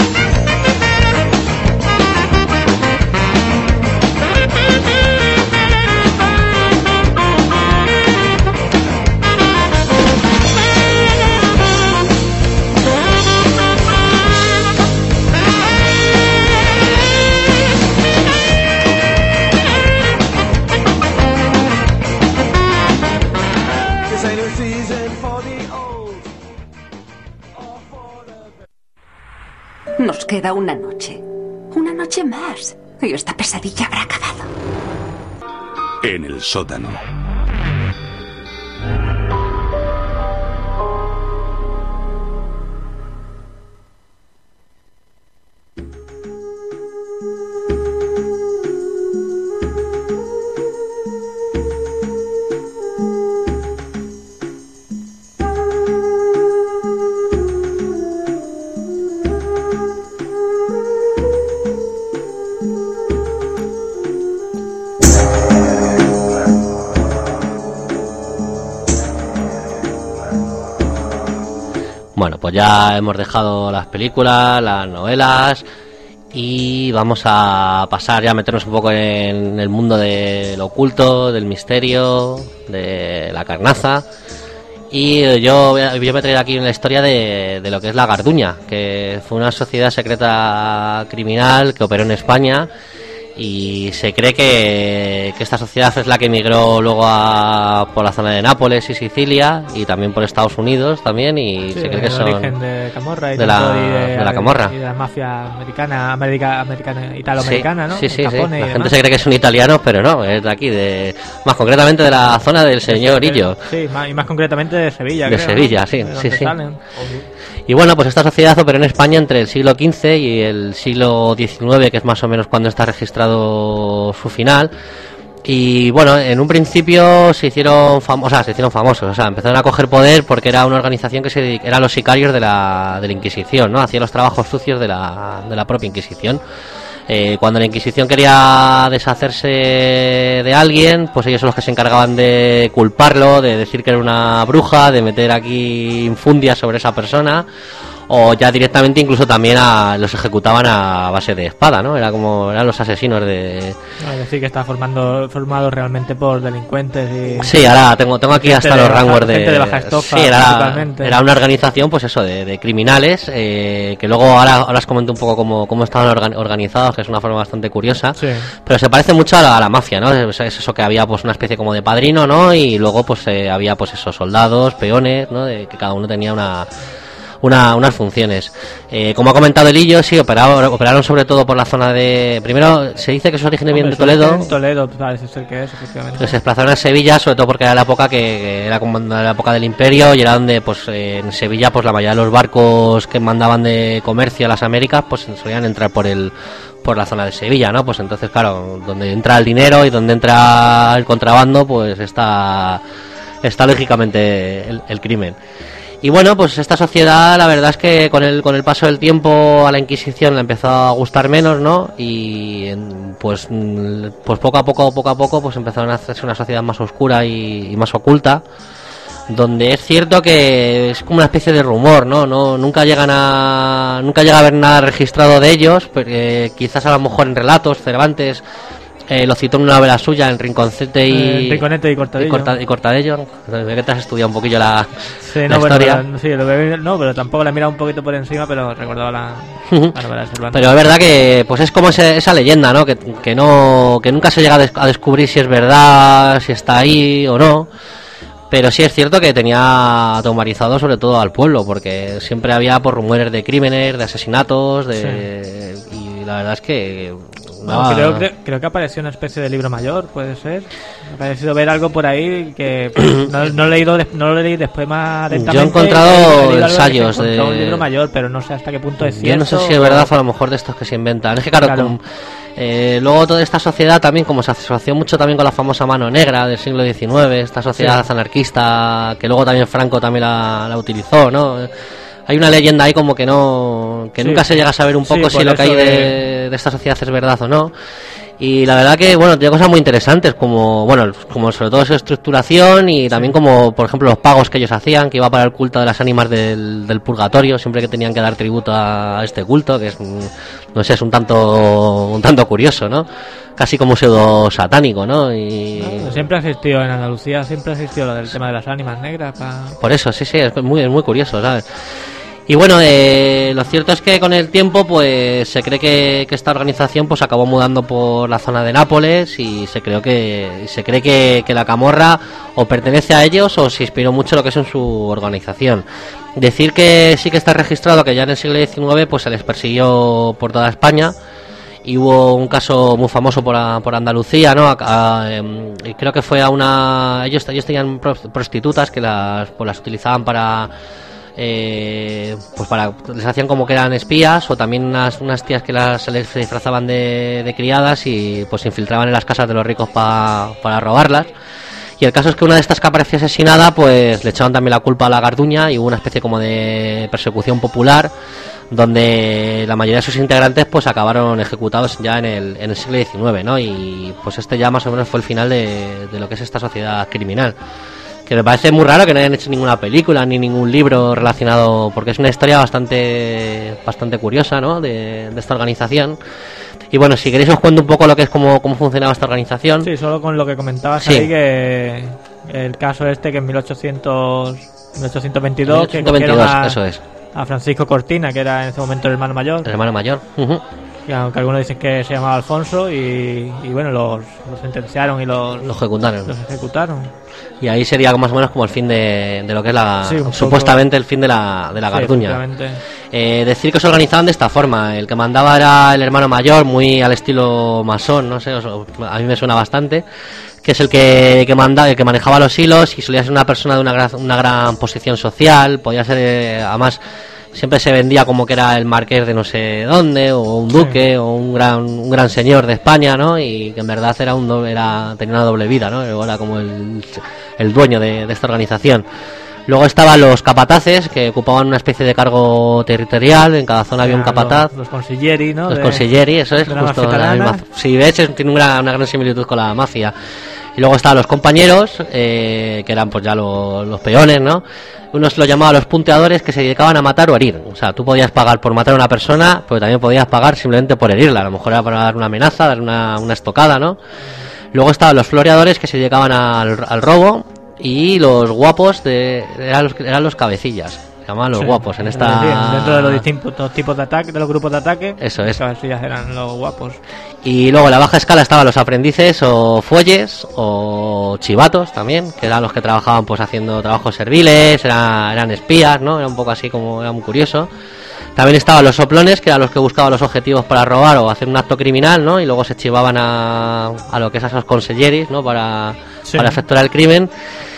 This ain't a season for the old. or for the Nos queda una noche. Una noche más. Y esta pesadilla habrá acabado. En el sótano. Bueno, pues ya hemos dejado las películas, las novelas y vamos a pasar ya a meternos un poco en el mundo del oculto, del misterio, de la carnaza. Y yo, voy a- yo me he traído aquí una historia de, de lo que es la Garduña, que fue una sociedad secreta criminal que operó en España y se cree que, que esta sociedad es la que emigró luego a, por la zona de Nápoles y Sicilia y también por Estados Unidos también y Sí, se cree que el son origen de Camorra y de la, tanto, y de la Camorra. y de la mafia americana, america, americana italoamericana, sí, ¿no? Sí, sí, El sí. Capone y La gente demás. se cree que son italianos, pero no, es de aquí, de más concretamente de la zona del señor Illo. Sí, más, y más concretamente de Sevilla. De creo, Sevilla, ¿no? sí, De sí, donde sí. salen. Y bueno, pues esta sociedad operó en España entre el siglo quince y el siglo diecinueve, que es más o menos cuando está registrado su final. Y bueno, en un principio se hicieron famosos, o sea, se hicieron famosos, o sea, empezaron a coger poder porque era una organización que se dedic- eran los sicarios de la, de la Inquisición, ¿no? Hacían los trabajos sucios de la, de la propia Inquisición. Eh, cuando la Inquisición quería deshacerse de alguien, pues ellos son los que se encargaban de culparlo, de decir que era una bruja, de meter aquí infundias sobre esa persona, o ya directamente incluso también a, los ejecutaban a base de espada, ¿no? Era como eran los asesinos de... No, es decir, que está formando, formado realmente por delincuentes y... Sí, ahora tengo tengo aquí gente hasta de los baja- rangos de... gente de baja estofa, sí, era, principalmente. era una organización, pues eso, de, de criminales, eh, que luego ahora, ahora os comento un poco cómo, cómo estaban organ- organizados, que es una forma bastante curiosa, Sí. pero se parece mucho a la, a la mafia, ¿no? Es, es eso que había pues una especie como de padrino, ¿no? Y luego pues eh, había pues esos soldados, peones, ¿no? De, que cada uno tenía una... Una, unas funciones. Eh, como ha comentado el Illo, sí, operaron, operaron sobre todo por la zona de... Primero, se dice que sus orígenes vienen de Hombre, su Toledo, origen en Toledo parece ser que es, efectivamente. que se desplazaron a Sevilla, sobre todo porque era la época que, que era como la época del Imperio y era donde, pues, eh, en Sevilla, pues la mayoría de los barcos que mandaban de comercio a las Américas, pues solían entrar por el por la zona de Sevilla, ¿no? Pues entonces, claro, donde entra el dinero y donde entra el contrabando, pues está está lógicamente el, el crimen. Y bueno, pues esta sociedad, la verdad es que con el con el paso del tiempo a la Inquisición le empezó a gustar menos, ¿no? Y en- pues mm, pues poco a poco, poco a poco, pues empezaron a hacerse una sociedad más oscura y, y más oculta, donde es cierto que es como una especie de rumor, ¿no? No nunca llegan a nunca llega a haber nada registrado de ellos, porque quizás a lo mejor en relatos Cervantes eh, lo citó en una novela suya, en Rinconcete y Eh, Rinconete y Cortadillo. y, Corta- y Cortadillo. Ve que te has estudiado un poquillo la, Sí, la no, bueno, historia. pero, sí, lo que- no, pero tampoco la he mirado un poquito por encima, pero recordaba la, la novela de Cervantes. Pero es verdad que pues es como ese- esa leyenda, ¿no? Que, que no que nunca se llega a, des- a descubrir si es verdad, si está ahí o no. Pero sí es cierto que tenía atomarizado sobre todo al pueblo, porque siempre había por rumores de crímenes, de asesinatos, de y la verdad es que No, daba- creo, creo, creo que apareció una especie de libro mayor, puede ser. Me ha parecido ver algo por ahí que pues, no, no, he leído des- no lo leí después más atentamente. Yo he encontrado He leído algo de que ensayos se encontró de- un libro mayor, pero no sé hasta qué punto es cierto. Yo no sé si es verdad o a lo mejor de estos que se inventan. Es que claro, Claro. como, eh, luego toda esta sociedad también, como se asoció mucho también con la famosa mano negra del siglo diecinueve, esta sociedad Sí. anarquista que luego también Franco también la, la utilizó, ¿no? Hay una leyenda ahí como que no que Sí. nunca se llega a saber un Sí, poco si por lo que eso hay de- de, de esta sociedad es verdad o no. Y la verdad que, bueno, tiene cosas muy interesantes, como, bueno, como sobre todo su estructuración y también como, por ejemplo, los pagos que ellos hacían, que iba para el culto de las ánimas del, del purgatorio, siempre que tenían que dar tributo a este culto, que es, mm, no sé, es un tanto, un tanto curioso, ¿no? Casi como pseudo satánico, ¿no? Y No, siempre ha existido en Andalucía, siempre ha existido lo del tema de las ánimas negras. Pa... por eso, sí, sí, es muy, es muy curioso, ¿sabes? Y bueno, eh, lo cierto es que con el tiempo pues se cree que, que esta organización pues acabó mudando por la zona de Nápoles y se creo que se cree que, que la Camorra o pertenece a ellos o se inspiró mucho en lo que es en su organización. Decir que sí que está registrado que ya en el siglo diecinueve pues se les persiguió por toda España y hubo un caso muy famoso por, a- por Andalucía, ¿no? A- a, em, y creo que fue a una ellos ellos tenían pro- prostitutas que las pues las utilizaban para eh, pues para les hacían como que eran espías o también unas, unas tías que las, se les disfrazaban de, de criadas y pues se infiltraban en las casas de los ricos pa- para robarlas. Y el caso es que una de estas que apareció asesinada pues le echaron también la culpa a la Garduña y hubo una especie como de persecución popular donde la mayoría de sus integrantes pues acabaron ejecutados ya en el, en el siglo diecinueve, ¿no? Y pues este ya más o menos fue el final de, de lo que es esta sociedad criminal, que me parece muy raro que no hayan hecho ninguna película ni ningún libro relacionado, porque es una historia bastante bastante curiosa, ¿no? de, de esta organización. Y bueno, si queréis os cuento un poco lo que es cómo, cómo funcionaba esta organización. Sí, solo con lo que comentabas Sí. ahí, que el caso este que en mil ochocientos, mil ochocientos veintidós, mil ochocientos veintidós, que cogieron a, eso es. a Francisco Cortina, que era en ese momento el hermano mayor. El hermano mayor. Ujú. que aunque algunos dicen que se llamaba Alfonso y, y bueno, los, los sentenciaron y los, Los ejecutaron. los ejecutaron. Y ahí sería más o menos como el fin de, de lo que es la... Sí, un supuestamente el fin de la, de la Sí, Garduña. efectivamente. Eh, decir que se organizaban de esta forma. El que mandaba era el hermano mayor, muy al estilo masón, no sé, o- a mí me suena bastante, que es el que, que manda, el que manejaba los hilos y solía ser una persona de una gran, una gran posición social, podía ser, eh, además, siempre se vendía como que era el marqués de no sé dónde, o un duque, o un gran, un gran señor de España, ¿no? Y que en verdad era un doble, era, tenía una doble vida, ¿no? Era como el, el dueño de, de esta organización. Luego estaban los capataces, que ocupaban una especie de cargo territorial, en cada zona había un Eran capataz. Los, los consiglieri, ¿no? Los De- consiglieri, eso es, de la justo mafia la catalana. misma. Si ves, es- tiene una, una gran similitud con la mafia. Y luego estaban los compañeros, eh, que eran pues ya lo- los peones, ¿no? Unos los llamaban los punteadores, que se dedicaban a matar o herir. O sea, tú podías pagar por matar a una persona, pero también podías pagar simplemente por herirla. A lo mejor era para dar una amenaza, dar una, una estocada, ¿no? Luego estaban los floreadores, que se dedicaban al, al robo. Y los guapos de, eran, los, eran los cabecillas. Se llamaban los Sí, guapos en es esta... decir, dentro de los distintos tipos de ataque, de los grupos de ataque, Eso es. los cabecillas eran los guapos. Y luego en la baja escala estaban los aprendices o fuelles o chivatos también, que eran los que trabajaban pues haciendo trabajos serviles, era- eran espías, ¿no? Era un poco así como, era muy curioso. También estaban los soplones, que eran los que buscaban los objetivos para robar o hacer un acto criminal, ¿no? Y luego se chivaban a, a lo que es a esos conselleris, ¿no? Para, Sí. para efectuar el crimen.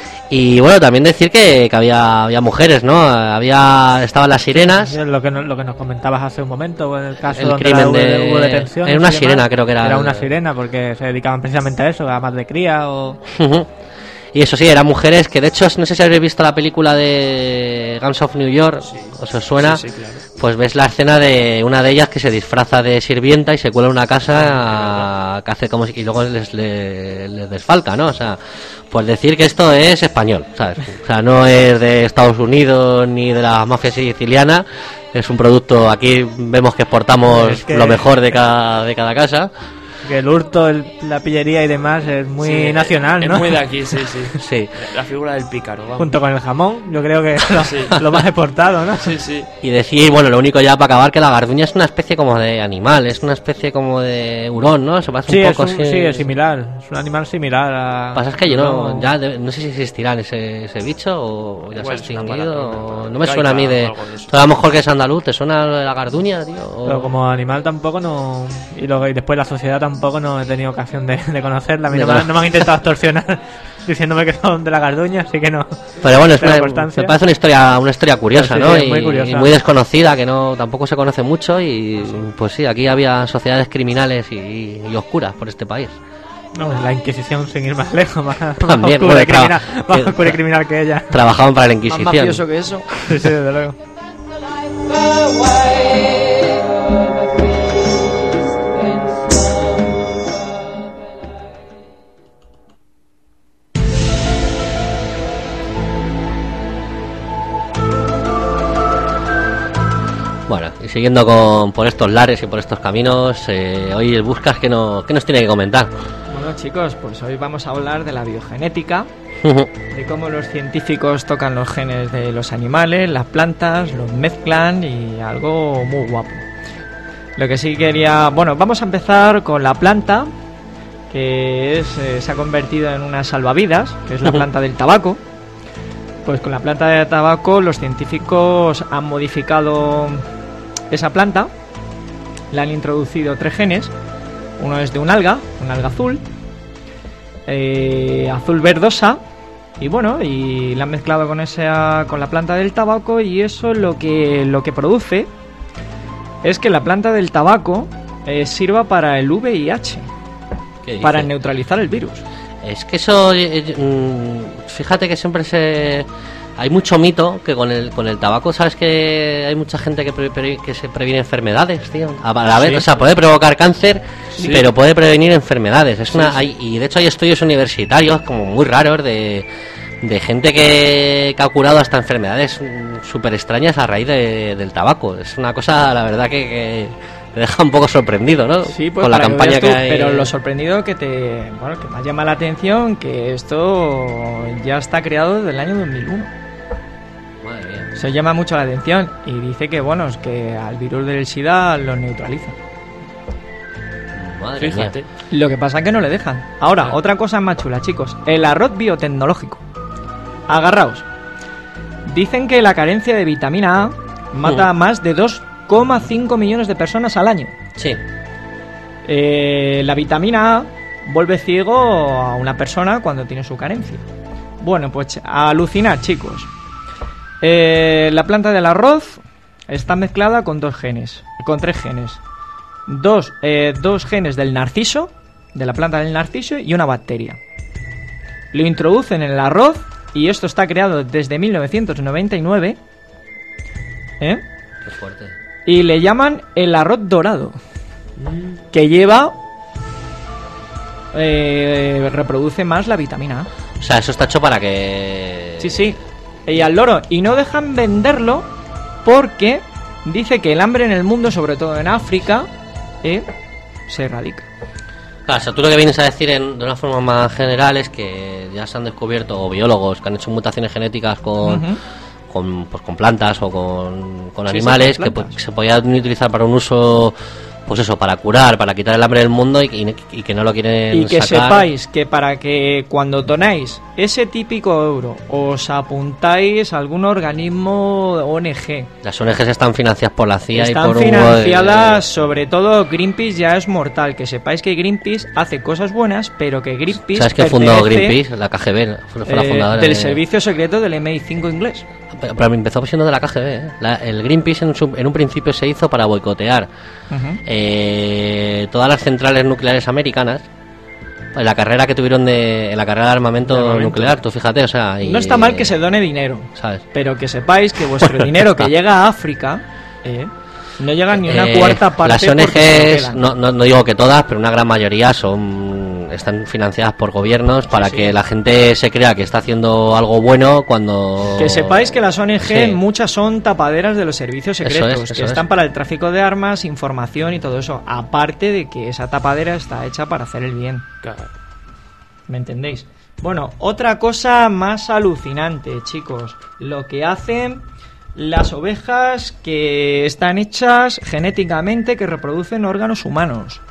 Y bueno, también decir que, que había, había mujeres, ¿no? Había, estaban las sirenas. Es Lo que, no- lo que nos comentabas hace un momento, en el caso El donde crimen hubo, de- hubo detenciones era una y demás, sirena, creo que era Era el- una sirena, porque se dedicaban precisamente a eso, a más de cría o... Ujú. Y eso sí, eran mujeres que de hecho, no sé si habéis visto la película de Guns of New York, ¿os os suena? Sí, sí, claro. Pues ves la escena de una de ellas que se disfraza de sirvienta y se cuela en una casa que hace como si, y luego les, les, les desfalca, ¿no? O sea, pues decir que esto es español, ¿sabes? O sea, no es de Estados Unidos ni de la mafia siciliana, es un producto, aquí vemos que exportamos Es que- lo mejor de cada, de cada casa. Que el hurto, el- la pillería y demás es muy Sí, nacional, es ¿no? muy de aquí, sí, sí. Sí. La figura del pícaro, vamos. Junto con el jamón, yo creo que es lo, Sí. lo más exportado, ¿no? Sí, sí. Y decir, bueno, lo único ya para acabar, que la garduña es una especie como de animal, es una especie como de hurón, ¿no? Se parece Sí, un es, poco un- así. sí, es similar, es un animal similar a... Pasa es que yo no, ya de- no sé si existirá ese, ese bicho o ya se ha Igual es una extinguido. palabra, o- no me suena a mí caica de. o algo de eso. A lo mejor que es andaluz, ¿te suena lo de la garduña, tío? O- Pero como animal tampoco no... Y, luego, y después la sociedad tampoco no he tenido ocasión de, de conocerla. A mí De no me, conocer. no me han intentado extorsionar diciéndome que son de la Garduña, así que no. Pero bueno, es tengo una, constancia. me parece una historia, una historia curiosa, Sí, ¿no? sí, y, muy curiosa. y muy desconocida, que no tampoco se conoce mucho y pues sí, aquí había sociedades criminales y, y oscuras por este país. No, la Inquisición sin ir más lejos, más, más También, oscura, y bueno, tra- criminal, más que- oscura y criminal que ella. Trabajaban para la Más Inquisición. mafioso que eso. Sí, sí, desde luego. Bueno, y siguiendo con, por estos lares y por estos caminos, eh, hoy el Buscas, ¿qué, no, ¿qué nos tiene que comentar? Bueno, chicos, pues hoy vamos a hablar de la biogenética, de cómo los científicos tocan los genes de los animales, las plantas, los mezclan y algo muy guapo. Lo que sí quería... Bueno, vamos a empezar con la planta, que es, eh, se ha convertido en una salvavidas, que es la planta del tabaco. Pues con la planta de tabaco los científicos han modificado esa planta, le han introducido tres genes. Uno es de un alga, un alga azul, eh, azul verdosa, y bueno, y la han mezclado con esa, con la planta del tabaco, y eso lo que lo que produce es que la planta del tabaco eh, sirva para el V I H, ¿Qué dice? para neutralizar el virus. Es que eso, eh, eh, mm, fíjate que siempre se... Hay mucho mito que con el con el tabaco, ¿sabes que hay mucha gente que, pre- pre- que se previene enfermedades, tío? A la vez, Sí. o sea, puede provocar cáncer, Sí. pero puede prevenir enfermedades. Es Sí, una, sí. hay- y de hecho hay estudios universitarios como muy raros de, de gente que, que ha curado hasta enfermedades súper extrañas a raíz de- del tabaco. Es una cosa, la verdad, que, que te deja un poco sorprendido, ¿no? Sí, pues con la para que campaña veas que tú, hay. pero lo sorprendido que te, bueno, que me llama la atención que esto ya está creado desde el año dos mil uno. Madre mía. Se llama mucho la atención y dice que bueno, es que al virus del SIDA lo neutraliza. Madre Fíjate. mía. Lo que pasa es que no le dejan. Ahora, otra cosa más chula, chicos. El arroz biotecnológico. Agarraos. Dicen que la carencia de vitamina A mata Mm. a más de dos coma cinco millones de personas al año. Sí. Eh, la vitamina A vuelve ciego a una persona cuando tiene su carencia. Bueno, pues a alucinar, chicos. Eh, la planta del arroz está mezclada con dos genes, con tres genes. Dos, eh, dos genes del narciso, de la planta del narciso, y una bacteria. Lo introducen en el arroz, y esto está creado desde mil novecientos noventa y nueve. ¿Eh? Qué fuerte. Y le llaman el arroz dorado, que lleva... Eh, reproduce más la vitamina A. O sea, eso está hecho para que... Sí, sí. Y al loro. Y no dejan venderlo porque dice que el hambre en el mundo, sobre todo en África, eh, se erradica. Claro, o sea, tú lo que vienes a decir en- de una forma más general es que ya se han descubierto, o biólogos que han hecho mutaciones genéticas con... Ujú. Con, pues, con plantas o con, con Sí, sí, animales con que, plantas. pues, que se podían utilizar para un uso, pues eso, para curar, para quitar el hambre del mundo y, y- y que no lo quieren Y que sacar. sepáis que para que cuando donáis ese típico euro os apuntáis a algún organismo O N G. Las O N Ges están financiadas por la C I A y Están por un financiadas, sobre todo Greenpeace ya es mortal. Que sepáis que Greenpeace hace cosas buenas, pero que Greenpeace ¿Sabes qué fundó pertenece, Greenpeace? La K G B, fue, fue la eh, fundadora del de- servicio secreto del M I cinco inglés. Pero, pero empezó siendo de la K G B, ¿eh? La- el Greenpeace en, su- en un principio se hizo para boicotear Ujú. eh, todas las centrales nucleares americanas. En la carrera que tuvieron de en la carrera de armamento, De armamento. nuclear, tú fíjate, o sea, y- No está mal que se done dinero, ¿sabes? pero que sepáis que vuestro dinero que llega a África eh, no llega ni una Eh, cuarta parte. Las porque se lo O N Ges, quedan. no, no, no digo que todas, pero una gran mayoría son están financiadas por gobiernos para sí. que la gente se crea que está haciendo algo bueno cuando... Que sepáis que las O N G Sí. muchas son tapaderas de los servicios Eso secretos, es, eso que es. están para el tráfico de armas, información y todo eso. Aparte de que esa tapadera está hecha para hacer el bien. ¿Me entendéis? Bueno, otra cosa más alucinante, chicos. Lo que hacen las ovejas que están hechas genéticamente, que reproducen órganos humanos.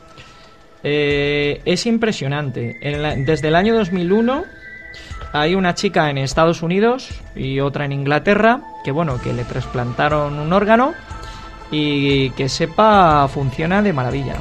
Eh, es impresionante. En la- desde el año dos mil uno hay una chica en Estados Unidos y otra en Inglaterra que, bueno, que le trasplantaron un órgano y que sepa funciona de maravilla.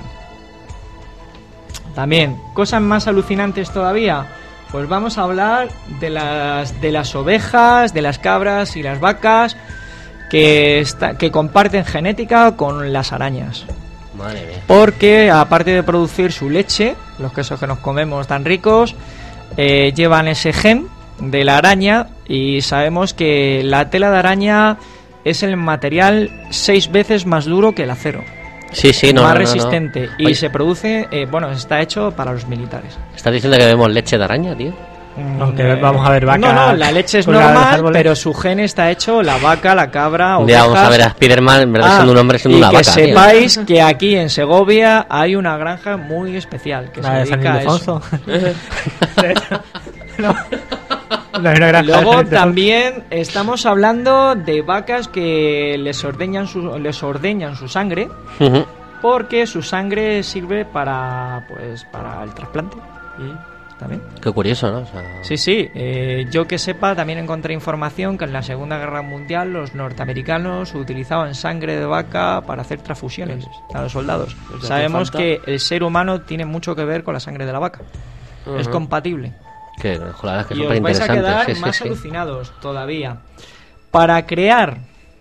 También, cosas más alucinantes todavía. Pues vamos a hablar de las de las ovejas, de las cabras y las vacas que está- que comparten genética con las arañas. Madre mía. Porque aparte de producir su leche, los quesos que nos comemos tan ricos, eh, llevan ese gen de la araña y sabemos que la tela de araña es el material seis veces más duro que el acero. Sí, sí, no, más no, no, no. resistente y Oye, se produce, eh, bueno, está hecho para los militares. ¿estás diciendo que bebemos leche de araña, tío? Aunque vamos a ver vacas. No, no, la leche es colgadas de los normal, árboles. pero su gen está hecho la vaca, la cabra, Un día vamos a ovejas. ver a Spiderman en verdad Ah, siendo un hombre siendo y una que vaca, tío. sepáis que aquí en Segovia hay una granja muy especial que La se de San dedica a eso. Ildefonso. No. No hay una granja de Luego San Ildefonso. también estamos hablando de vacas que les ordeñan su, les ordeñan su sangre Ujú. porque su sangre sirve para pues para el trasplante. También. Qué curioso, ¿no? O sea, Sí, sí. eh, yo que sepa, también encontré información que en la Segunda Guerra Mundial los norteamericanos utilizaban sangre de vaca para hacer transfusiones a los soldados. Pues ya Sabemos hace que falta. el ser humano tiene mucho que ver con la sangre de la vaca. Es Ujú. compatible. que, joder, la verdad es que Y súper os vais a interesante. quedar Sí, sí, más sí. alucinados todavía. Para crear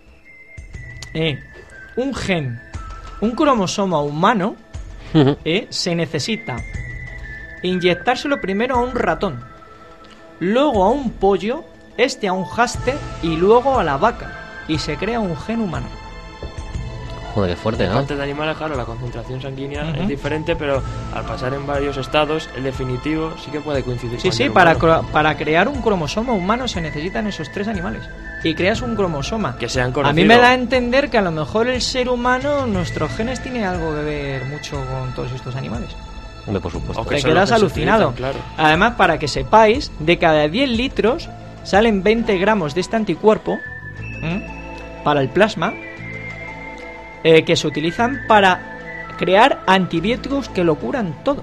eh, un gen, un cromosoma humano, Ujú. eh, se necesita inyectárselo primero a un ratón, luego a un pollo, este a un hámster y luego a la vaca. Y se crea un gen humano. Joder, qué fuerte, ¿no? Antes de animales, claro, la concentración sanguínea Ujú. es diferente, pero al pasar en varios estados, el definitivo sí que puede coincidir Sí, con sí, el para, humano. cro- para crear un cromosoma humano se necesitan esos tres animales. Y creas un cromosoma. Que sean A conocidos. mí me da a entender que a lo mejor el ser humano, nuestros genes tienen algo que ver mucho con todos estos animales. Hombre, por supuesto. O que Te son los quedas que se alucinado. utilizan, claro. Además, para que sepáis, de cada diez litros salen veinte gramos de este anticuerpo ¿m? para el plasma, eh, que se utilizan para crear antibióticos que lo curan todo.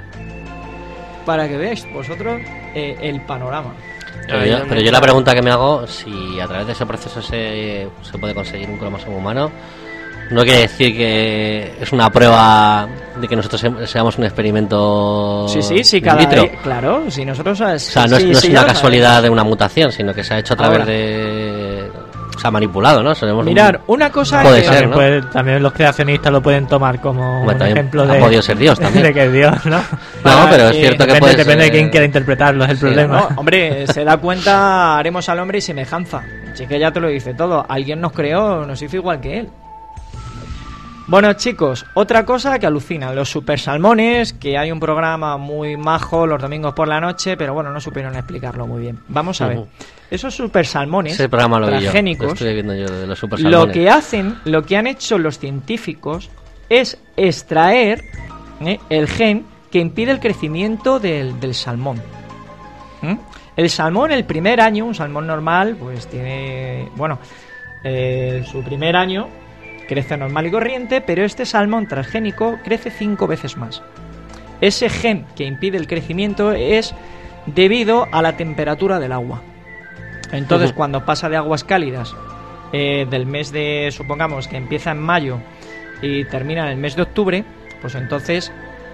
Para que veáis vosotros eh, el panorama. Pero yo, pero yo la pregunta que me hago, si a través de ese proceso se, se puede conseguir un cromosoma humano, no quiere decir que es una prueba de que nosotros se- seamos un experimento Sí, sí, sí, in cada vitro. día- claro, si nosotros... O sea, no es, sí, no es sí, una ya lo casualidad sabemos. de una mutación, sino que se ha hecho a través Ahora. de... O sea, manipulado, ¿no? Seremos Mirar, un- una cosa Puede que- ser, También, ¿no? puede- también los creacionistas lo pueden tomar como Bueno, un también ejemplo ha de... podido ser Dios también. de que es Dios, ¿no? No, pero es Eh, cierto que depende, puede Depende ser- de quién quiera interpretarlo, es el Sí, problema. No, hombre, se da cuenta, haremos al hombre y semejanza. Así que ya te lo dice todo. Alguien nos creó, nos hizo igual que él. Bueno, chicos, otra cosa que alucina, los super salmones, que hay un programa muy majo los domingos por la noche, pero bueno, no supieron explicarlo muy bien. Vamos a ver. Ujú. Esos super salmones Ese programa lo vi yo, transgénicos, lo estoy viendo yo de los super lo salmones. que hacen, lo que han hecho los científicos es extraer ¿eh? el gen que impide el crecimiento del, del salmón. ¿Mm? El salmón, el primer año, un salmón normal, pues tiene, bueno, eh, su primer año crece normal y corriente, pero este salmón transgénico crece cinco veces más. Ese gen que impide el crecimiento es debido a la temperatura del agua. Entonces, Ujú. cuando pasa de aguas cálidas eh, del mes de, supongamos que empieza en mayo y termina en el mes de octubre, pues entonces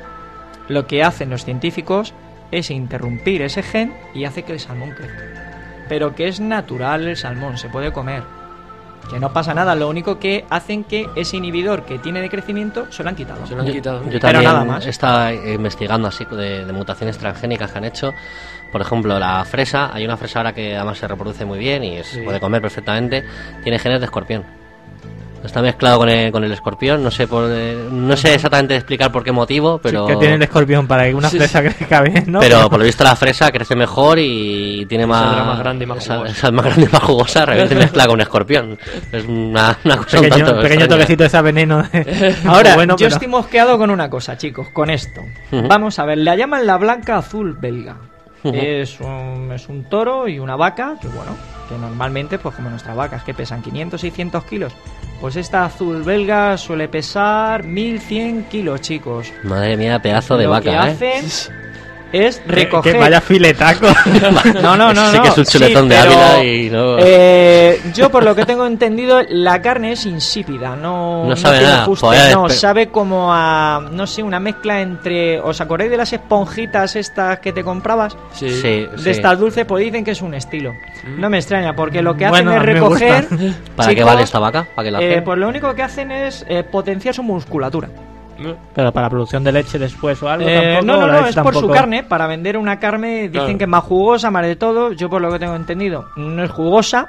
lo que hacen los científicos es interrumpir ese gen y hace que el salmón crezca. Pero que es natural el salmón, se puede comer. Que no pasa nada, lo único que hacen que ese inhibidor que tiene de crecimiento se lo han quitado. Se lo han Yo- quitado. Yo Pero también nada más. he estado investigando así de, de mutaciones transgénicas que han hecho. Por ejemplo, la fresa, hay una fresa ahora que además se reproduce muy bien y se Sí. puede comer perfectamente. Tiene genes de escorpión. Está mezclado con el, con el escorpión. No sé por, eh, no sé exactamente explicar por qué motivo, pero Que tiene el escorpión para que una Sí, fresa crezca bien, ¿no? pero por lo visto la fresa crece mejor y tiene más, Saldrá más grande y más sal- jugosa. sal más grande y más jugosa, realmente mezclada con un escorpión. Es una, una cosa un pequeño, tanto pequeño extraña. toquecito de ese veneno. de- Ahora, bueno, yo pero- estoy mosqueado con una cosa, chicos, con esto. Ujú. Vamos a ver, la llaman la blanca azul belga. Ujú. Es un, es un toro y una vaca, que bueno, que normalmente, pues como nuestras vacas, que pesan quinientos, seiscientos kilos. Pues esta azul belga suele pesar mil cien kilos, chicos. Madre mía, pedazo de Lo vaca, que ¿eh? hacen es Que- recoger... Que vaya filetaco. No, no, no, Sí no. que es un chuletón de pero, Ávila y no- eh, yo, por lo que tengo entendido, la carne es insípida, no, No sabe tiene nada, ajuste, pues, no, pero- sabe como a, no sé, una mezcla entre... ¿Os acordáis de las esponjitas estas que te comprabas? Sí. Sí, De sí. estas dulces, pues dicen que es un estilo. Mm. No me extraña, porque lo que hacen Bueno, es a mí me recoger... gusta. ¿Para qué chicos, vale esta vaca? ¿Para qué la eh, hacen? pues lo único que hacen es eh, potenciar su musculatura. Pero para producción de leche después o algo. Eh, tampoco, no, no, la no, leche es por su tampoco. carne, para vender una carne, dicen Claro. que es más jugosa, más de todo. Yo, por lo que tengo entendido, no es jugosa,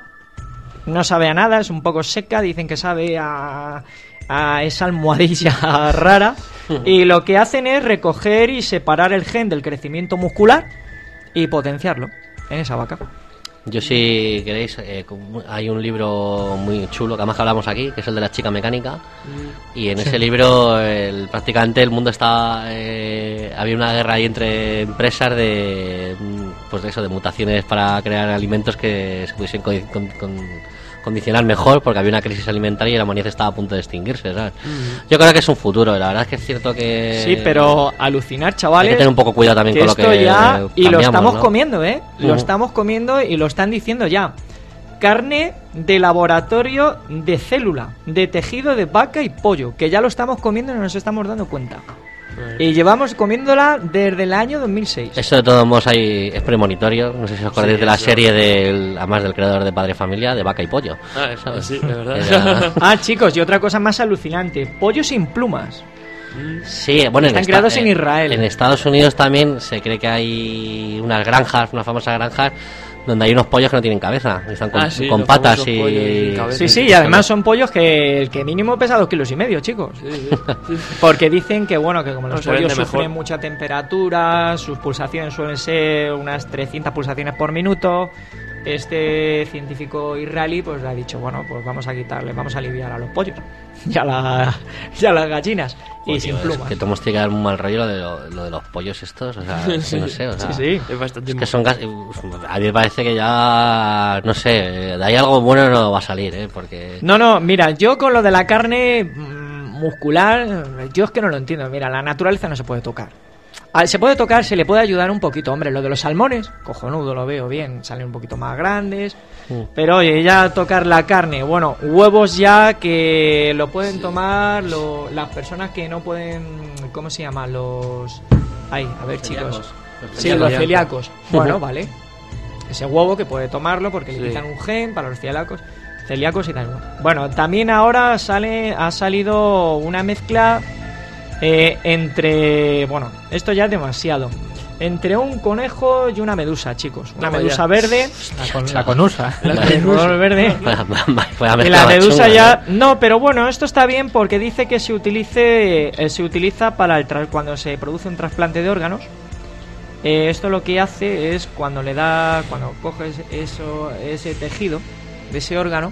no sabe a nada, es un poco seca, dicen que sabe a, a esa almohadilla rara. Y lo que hacen es recoger y separar el gen del crecimiento muscular y potenciarlo en esa vaca. Yo si queréis, eh, hay un libro muy chulo que además que hablamos aquí, que es el de la chica mecánica. Y en ese libro el, prácticamente el mundo está... eh, había una guerra ahí entre empresas de, mm, pues de eso, de mutaciones para crear alimentos que se pudiesen con- con- con- condicionar mejor, porque había una crisis alimentaria y la humanidad estaba a punto de extinguirse, ¿sabes? Yo creo que es un futuro, la verdad es que es cierto que... Sí, pero alucinar, chavales. Hay que tener un poco cuidado también que con lo esto que ya, y lo cambiamos, estamos ¿no? comiendo, ¿eh? Lo Ujú. estamos comiendo y lo están diciendo ya. Carne de laboratorio de célula, de tejido de vaca y pollo, que ya lo estamos comiendo y no nos estamos dando cuenta. Y llevamos comiéndola desde el año dos mil seis. Eso de todos modos hay, es premonitorio. No sé si os acordáis Sí, de la eso. serie del, además del creador de Padre Familia, de Vaca y Pollo. Ah, eso, ¿sabes? sí, de verdad. Era- Ah, chicos, y otra cosa más alucinante. Pollo sin plumas. Sí, bueno, Están esta- creados en eh, Israel. En Estados Unidos también se cree que hay unas granjas, unas famosas granjas, donde hay unos pollos que no tienen cabeza. Están con, Ah, sí, con los patas famosos y... pollos sin cabeza. Sí, sí, y además son pollos que el que mínimo pesa dos kilos y medio, chicos. Porque dicen que, bueno, que como los No, se pollos vende sufren mejor. mucha temperatura, sus pulsaciones suelen ser unas trescientas pulsaciones por minuto. Este científico israelí pues le ha dicho, bueno, pues vamos a quitarle, vamos a aliviar a los pollos y a, la, y a las gallinas. Y Joder, sin tío, es plumas. que todos tiene que dar un mal rollo lo de, lo, lo de los pollos estos, o sea, es que no sé, o sea, Sí, sí. Es bastante es que son casi, a mí me parece que ya, no sé, de ahí algo bueno no va a salir, ¿eh? Porque... No, no, mira, yo con lo de la carne, mm, muscular, yo es que no lo entiendo. Mira, la naturaleza no se puede tocar. Ah, se puede tocar, se le puede ayudar un poquito. Hombre, lo de los salmones, cojonudo, lo veo bien. Salen un poquito más grandes. Mm. Pero oye, ya tocar la carne. Bueno, huevos ya que lo pueden tomar lo- las personas que no pueden... ¿Cómo se llama? Los... Ay, a ver, Celíacos. chicos. Los Sí, los celíacos. celíacos. Bueno, Ujú. vale. Ese huevo que puede tomarlo porque le Sí. quitan un gen para los celíacos. Celíacos y tal. Bueno, también ahora sale ha salido una mezcla eh, entre... Bueno, esto ya es demasiado. Entre un conejo y una medusa, chicos. Una Toma medusa ya. verde. La, con- la conusa. La de color verde. Fue la Y mezcla la más medusa chunga, ya... No, pero bueno, esto está bien porque dice que se utilice eh, se utiliza para el tra- cuando se produce un trasplante de órganos. Eh, esto lo que hace es cuando le da... Cuando coges eso, ese tejido de ese órgano,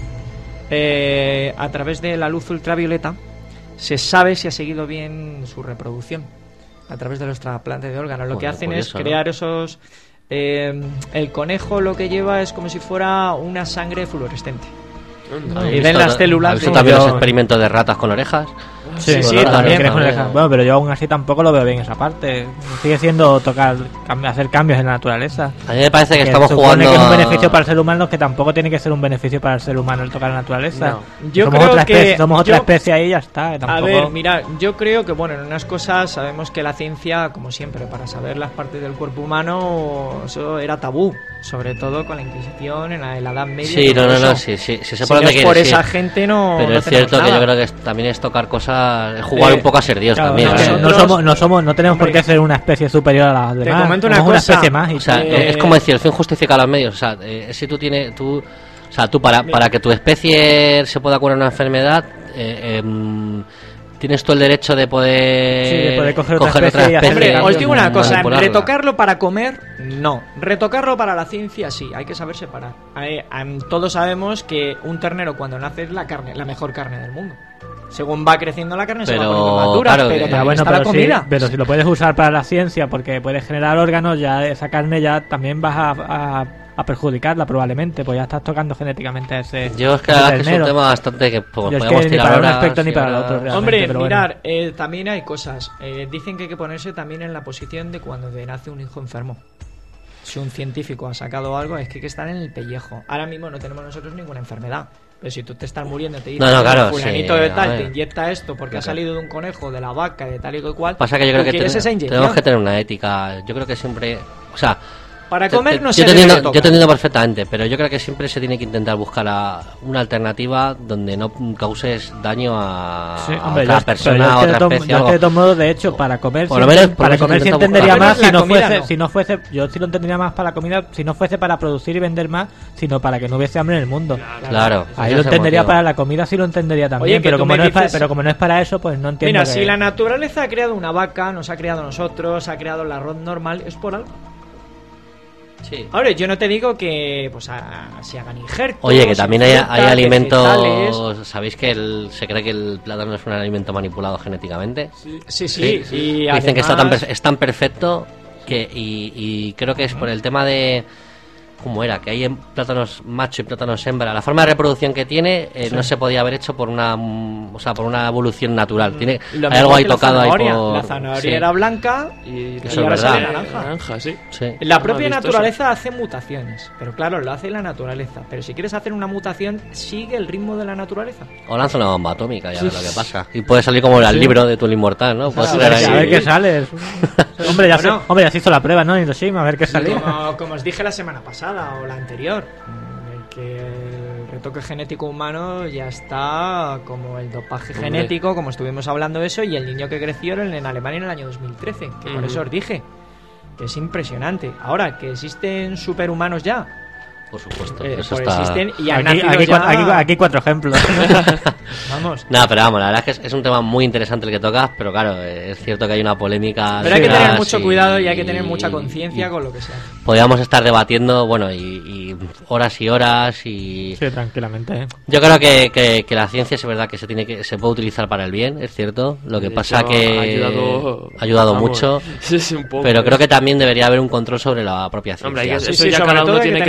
eh, a través de la luz ultravioleta, se sabe si ha seguido bien su reproducción. A través de los trasplantes de órganos. Lo que Joder, hacen curioso, es ¿no? crear esos... eh, el conejo lo que lleva es como si fuera una sangre fluorescente. ¿Habéis Y visto- ven las células. ¿Habéis visto de- también los experimentos de ratas con orejas? Sí, sí, Claro, también. que con oreja. Bueno, pero yo aún así tampoco lo veo bien esa parte. Sigue siendo tocar, cam- hacer cambios en la naturaleza. A mí me parece que Que estamos supone jugando que es un a- beneficio para el ser humano, que tampoco tiene que ser un beneficio para el ser humano el tocar la naturaleza. No. Yo somos creo otra que especie, somos otra yo- especie ahí y ya está. que A tampoco... ver, mira, yo creo que, bueno, en unas cosas sabemos que la ciencia, como siempre, para saber las partes del cuerpo humano, eso era tabú. Sobre todo con la Inquisición en la, en la Edad Media. Sí, y todo no, no, eso. no, sí, sí, sí sé Si por no dónde es quieres por ir. esa gente no. Pero no es cierto tenemos que yo nada. creo que es- también es tocar cosas, es jugar Eh, un poco a ser Dios Claro, también. no, ¿eh? no Nosotros- somos, no somos, no tenemos por Hombre, qué ser una especie superior a las te demás. comento una Somos cosa. especie más. Y O sea, Eh, es como decir, el fin justifica los medios. O sea, eh, si tú tienes, tú, o sea, tú para, para que tu especie se pueda curar una enfermedad, eh, em, tienes tú el derecho de poder, Sí, de poder coger otra especie y hacer Hombre, cambios, os digo una cosa, manipularla. retocarlo para comer, no. Retocarlo para la ciencia, sí, hay que saber separar. Hay- am- todos sabemos que un ternero cuando nace es la carne, la mejor carne del mundo. Según va creciendo la carne se va Pero, poniendo más dura, claro, pero que- también Ya, bueno, está pero, la si, comida. pero si lo puedes usar para la ciencia porque puedes generar órganos, ya esa carne ya también vas a, a, a perjudicarla probablemente, pues ya estás tocando genéticamente a ese Yo es que a la ese verdad que es un ternero. tema bastante que pues, Yo es podemos que ni tirar para un horas aspecto ni y para el horas. otro, realmente, Hombre, pero bueno. mirar, eh, también hay cosas. Eh, dicen que hay que ponerse también en la posición de cuando te nace un hijo enfermo. Si un científico ha sacado algo, es que hay que estar en el pellejo. Ahora mismo no tenemos nosotros ninguna enfermedad. Pero si tú te estás muriendo, te dicen, No, no, claro, fulanito sí, de a tal, ver. te inyecta esto porque ha Claro. salido de un conejo, de la vaca, de tal y cual. Pasa que yo creo ¿tú que quieres ten- esa inyección? tenemos que tener una ética. Yo creo que siempre, o sea, Para te- comer te- no yo se te debe entiendo, tocar. yo te entiendo perfectamente, pero yo creo que siempre se tiene que intentar buscar a- una alternativa donde no causes daño a, Sí, a hombre, otra yo es- pero persona, yo es a que de otra to- especie. yo es algo. que de todos modos, de hecho, para comer, Por sí, lo menos- por para eso comer sí intentamos entendería buscar. más si La no comida fuese, no. si no fuese, yo sí lo entendería más para la comida, si no fuese para producir y vender más, sino para que no hubiese hambre en el mundo. Claro, Ahí ese lo es el entendería motivo. para la comida, sí lo entendería también, Oye, que pero tú como me no es pa- dices- pero como no es para eso, pues no entiendo. Mira, que- si la naturaleza ha creado una vaca, nos ha creado a nosotros, ha creado el arroz normal, es por algo. Sí. Ahora, yo no te digo que pues a- se hagan injertos. Oye, que también hay, frutas, hay alimentos. vegetales. ¿Sabéis que el- se cree que el plátano es un alimento manipulado genéticamente? Sí, sí, y Dicen que está tan, además- per- es tan perfecto que. Y, y creo que es por el tema de. ¿Cómo era? Que hay en plátanos macho y plátanos hembra. La forma de reproducción que tiene eh, Sí. no se podía haber hecho por una. mm, O sea, por una evolución natural. Tiene, Lo hay mismo algo ahí que la tocado ahí zanahoria. por. La zanahoria sí. era blanca y, Y Eso y es ahora verdad. sale naranja. Naranja, sí. Sí. La Más propia vistoso. naturaleza hace mutaciones, pero claro, lo hace la naturaleza. Pero si quieres hacer una mutación, sigue el ritmo de la naturaleza. O lanza una bomba atómica, ya ves lo que pasa. Y puede salir como el libro de tu inmortal, ¿no? Puedes a crear ver, ahí- a ver qué sale. Es un- hombre, ya Bueno. se, hombre, ya se hizo la prueba, ¿no? En Hiroshima, a ver qué salía. Como, como os dije la semana pasada o la anterior, el que el retoque genético humano ya está como el dopaje Hombre. genético, como estuvimos hablando de eso, y el niño que creció en, en Alemania en el año dos mil trece, que por Ujú. eso os dije que es impresionante. Ahora, que existen superhumanos ya, Por supuesto. eh, eso pues está... existen y han Aquí, nacido aquí, ya... cua- aquí- aquí cuatro ejemplos. Vamos. No, pero vamos, la verdad es que es, es un tema muy interesante el que tocas, pero claro, eh, es cierto que hay una polémica. Pero hay que detrás tener mucho y- cuidado y hay que tener mucha y- conciencia y con lo que sea. Podríamos estar debatiendo, bueno, y, y horas y horas y... Sí, tranquilamente. ¿eh? Yo creo que, que, que la ciencia es verdad que se tiene que se puede utilizar para el bien, es cierto. Lo que De pasa hecho, que ha ayudado- ha ayudado vamos, mucho, sí, sí, un poco, pero ¿eh? creo que también debería haber un control sobre la propia ciencia. Hombre, hay que- Sí, eso sí, ya sobre cada todo uno hay que tiene que tener pensar su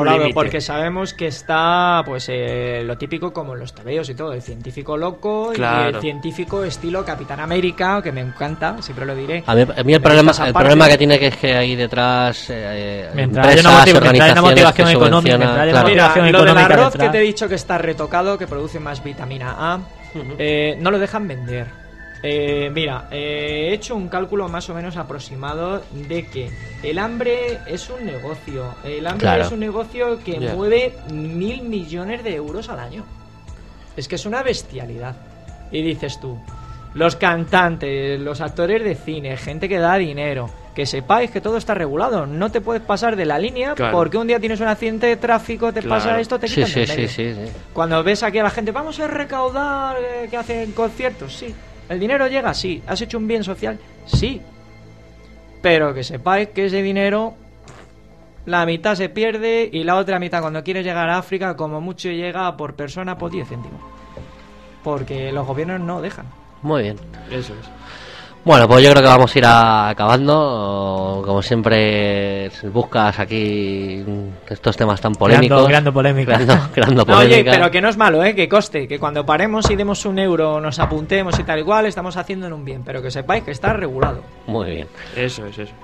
regulado, límite. porque sabemos que está, pues, eh, lo típico como en los tebeos y todo, el científico loco y Claro. el científico estilo Capitán América, que me encanta, siempre lo diré. A mí, a mí el, Me problema, gusta esa el parte. problema que tiene que es que hay detrás eh, Mientras haya empresas, una motiv- mientras haya una organizaciones motivación que económica, subvencionan- mientras haya claro. Mira, motivación lo del económica arroz detrás. que te he dicho que está retocado, que produce más vitamina A, eh, no lo dejan vender. Eh, mira, eh, he hecho un cálculo más o menos aproximado de que el hambre es un negocio. El hambre Claro. es un negocio que Ya. mueve mil millones de euros al año. Es que es una bestialidad. Y dices tú, los cantantes, los actores de cine, gente que da dinero, que sepáis que todo está regulado. No te puedes pasar de la línea Claro. porque un día tienes un accidente de tráfico, te Claro. pasa esto, te Sí, quitan sí, del sí, medio. sí, sí. Cuando ves aquí a la gente, vamos a recaudar, eh, que hacen conciertos, sí. ¿El dinero llega? Sí. ¿Has hecho un bien social? Sí. Pero que sepáis que ese dinero, la mitad se pierde y la otra mitad, cuando quieres llegar a África, como mucho llega por persona por diez céntimos. Porque los gobiernos no dejan. Muy bien. Eso es. Bueno, pues yo creo que vamos a ir a- acabando. Como siempre, buscas aquí estos temas tan polémicos. Creando- creando polémica. Creando, creando No, oye, polémica. pero que no es malo, ¿eh? Que coste, que cuando paremos y demos un euro, nos apuntemos y tal igual, estamos haciendo en un bien. Pero que sepáis que está regulado. Muy bien. Eso es, eso.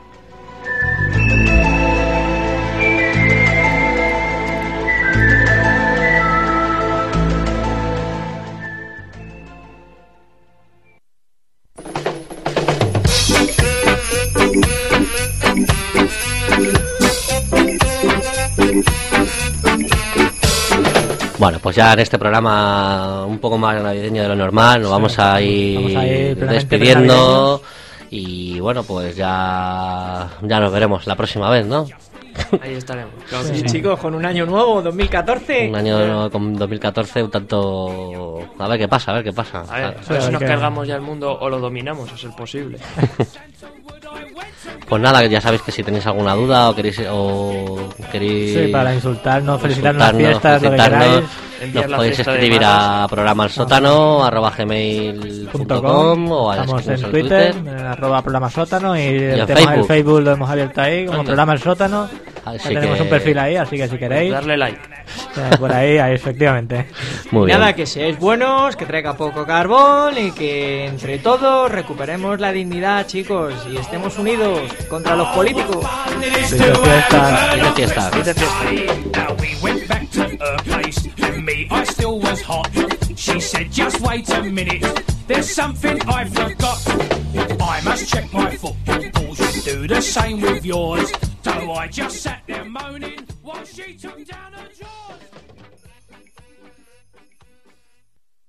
Bueno, pues ya en este programa un poco más navideño de lo normal, nos vamos a ir, vamos a ir plenamente despidiendo y bueno, pues ya ya nos veremos la próxima vez, ¿no? Ahí estaremos. Sí, chicos, con un año nuevo, dos mil catorce. Un año con dos mil catorce un tanto... A ver qué pasa, a ver qué pasa. A ver, a ver si nos cargamos ya el mundo o lo dominamos, a ser posible. Pues nada, ya sabéis que si tenéis alguna duda o queréis... O queréis Sí, para insultarnos, felicitarnos las insultarnos, fiestas, lo que felicitarnos, queráis. Enviar nos la podéis fiesta de escribir a masas. programa al sótano arroba gmail punto com o al Estamos en al Twitter, en arroba programa sótano, y el, en tema, el Facebook. Facebook lo hemos abierto ahí como Anda. programa el sótano. Así Ya tenemos que- un perfil ahí, así que si queréis, Darle like. eh, por ahí, ahí efectivamente. Muy bien. Nada, que seáis buenos, que traiga poco carbón y que entre todos recuperemos la dignidad, chicos, y estemos unidos contra los políticos. Felices fiestas. Felices fiestas. Felices fiestas. Now we went back to her place, and me, I still was hot. She said, just wait a minute, there's something I forgot. I must check my football balls and do the same with yours. So I just sat there moaning while she took down her drawers.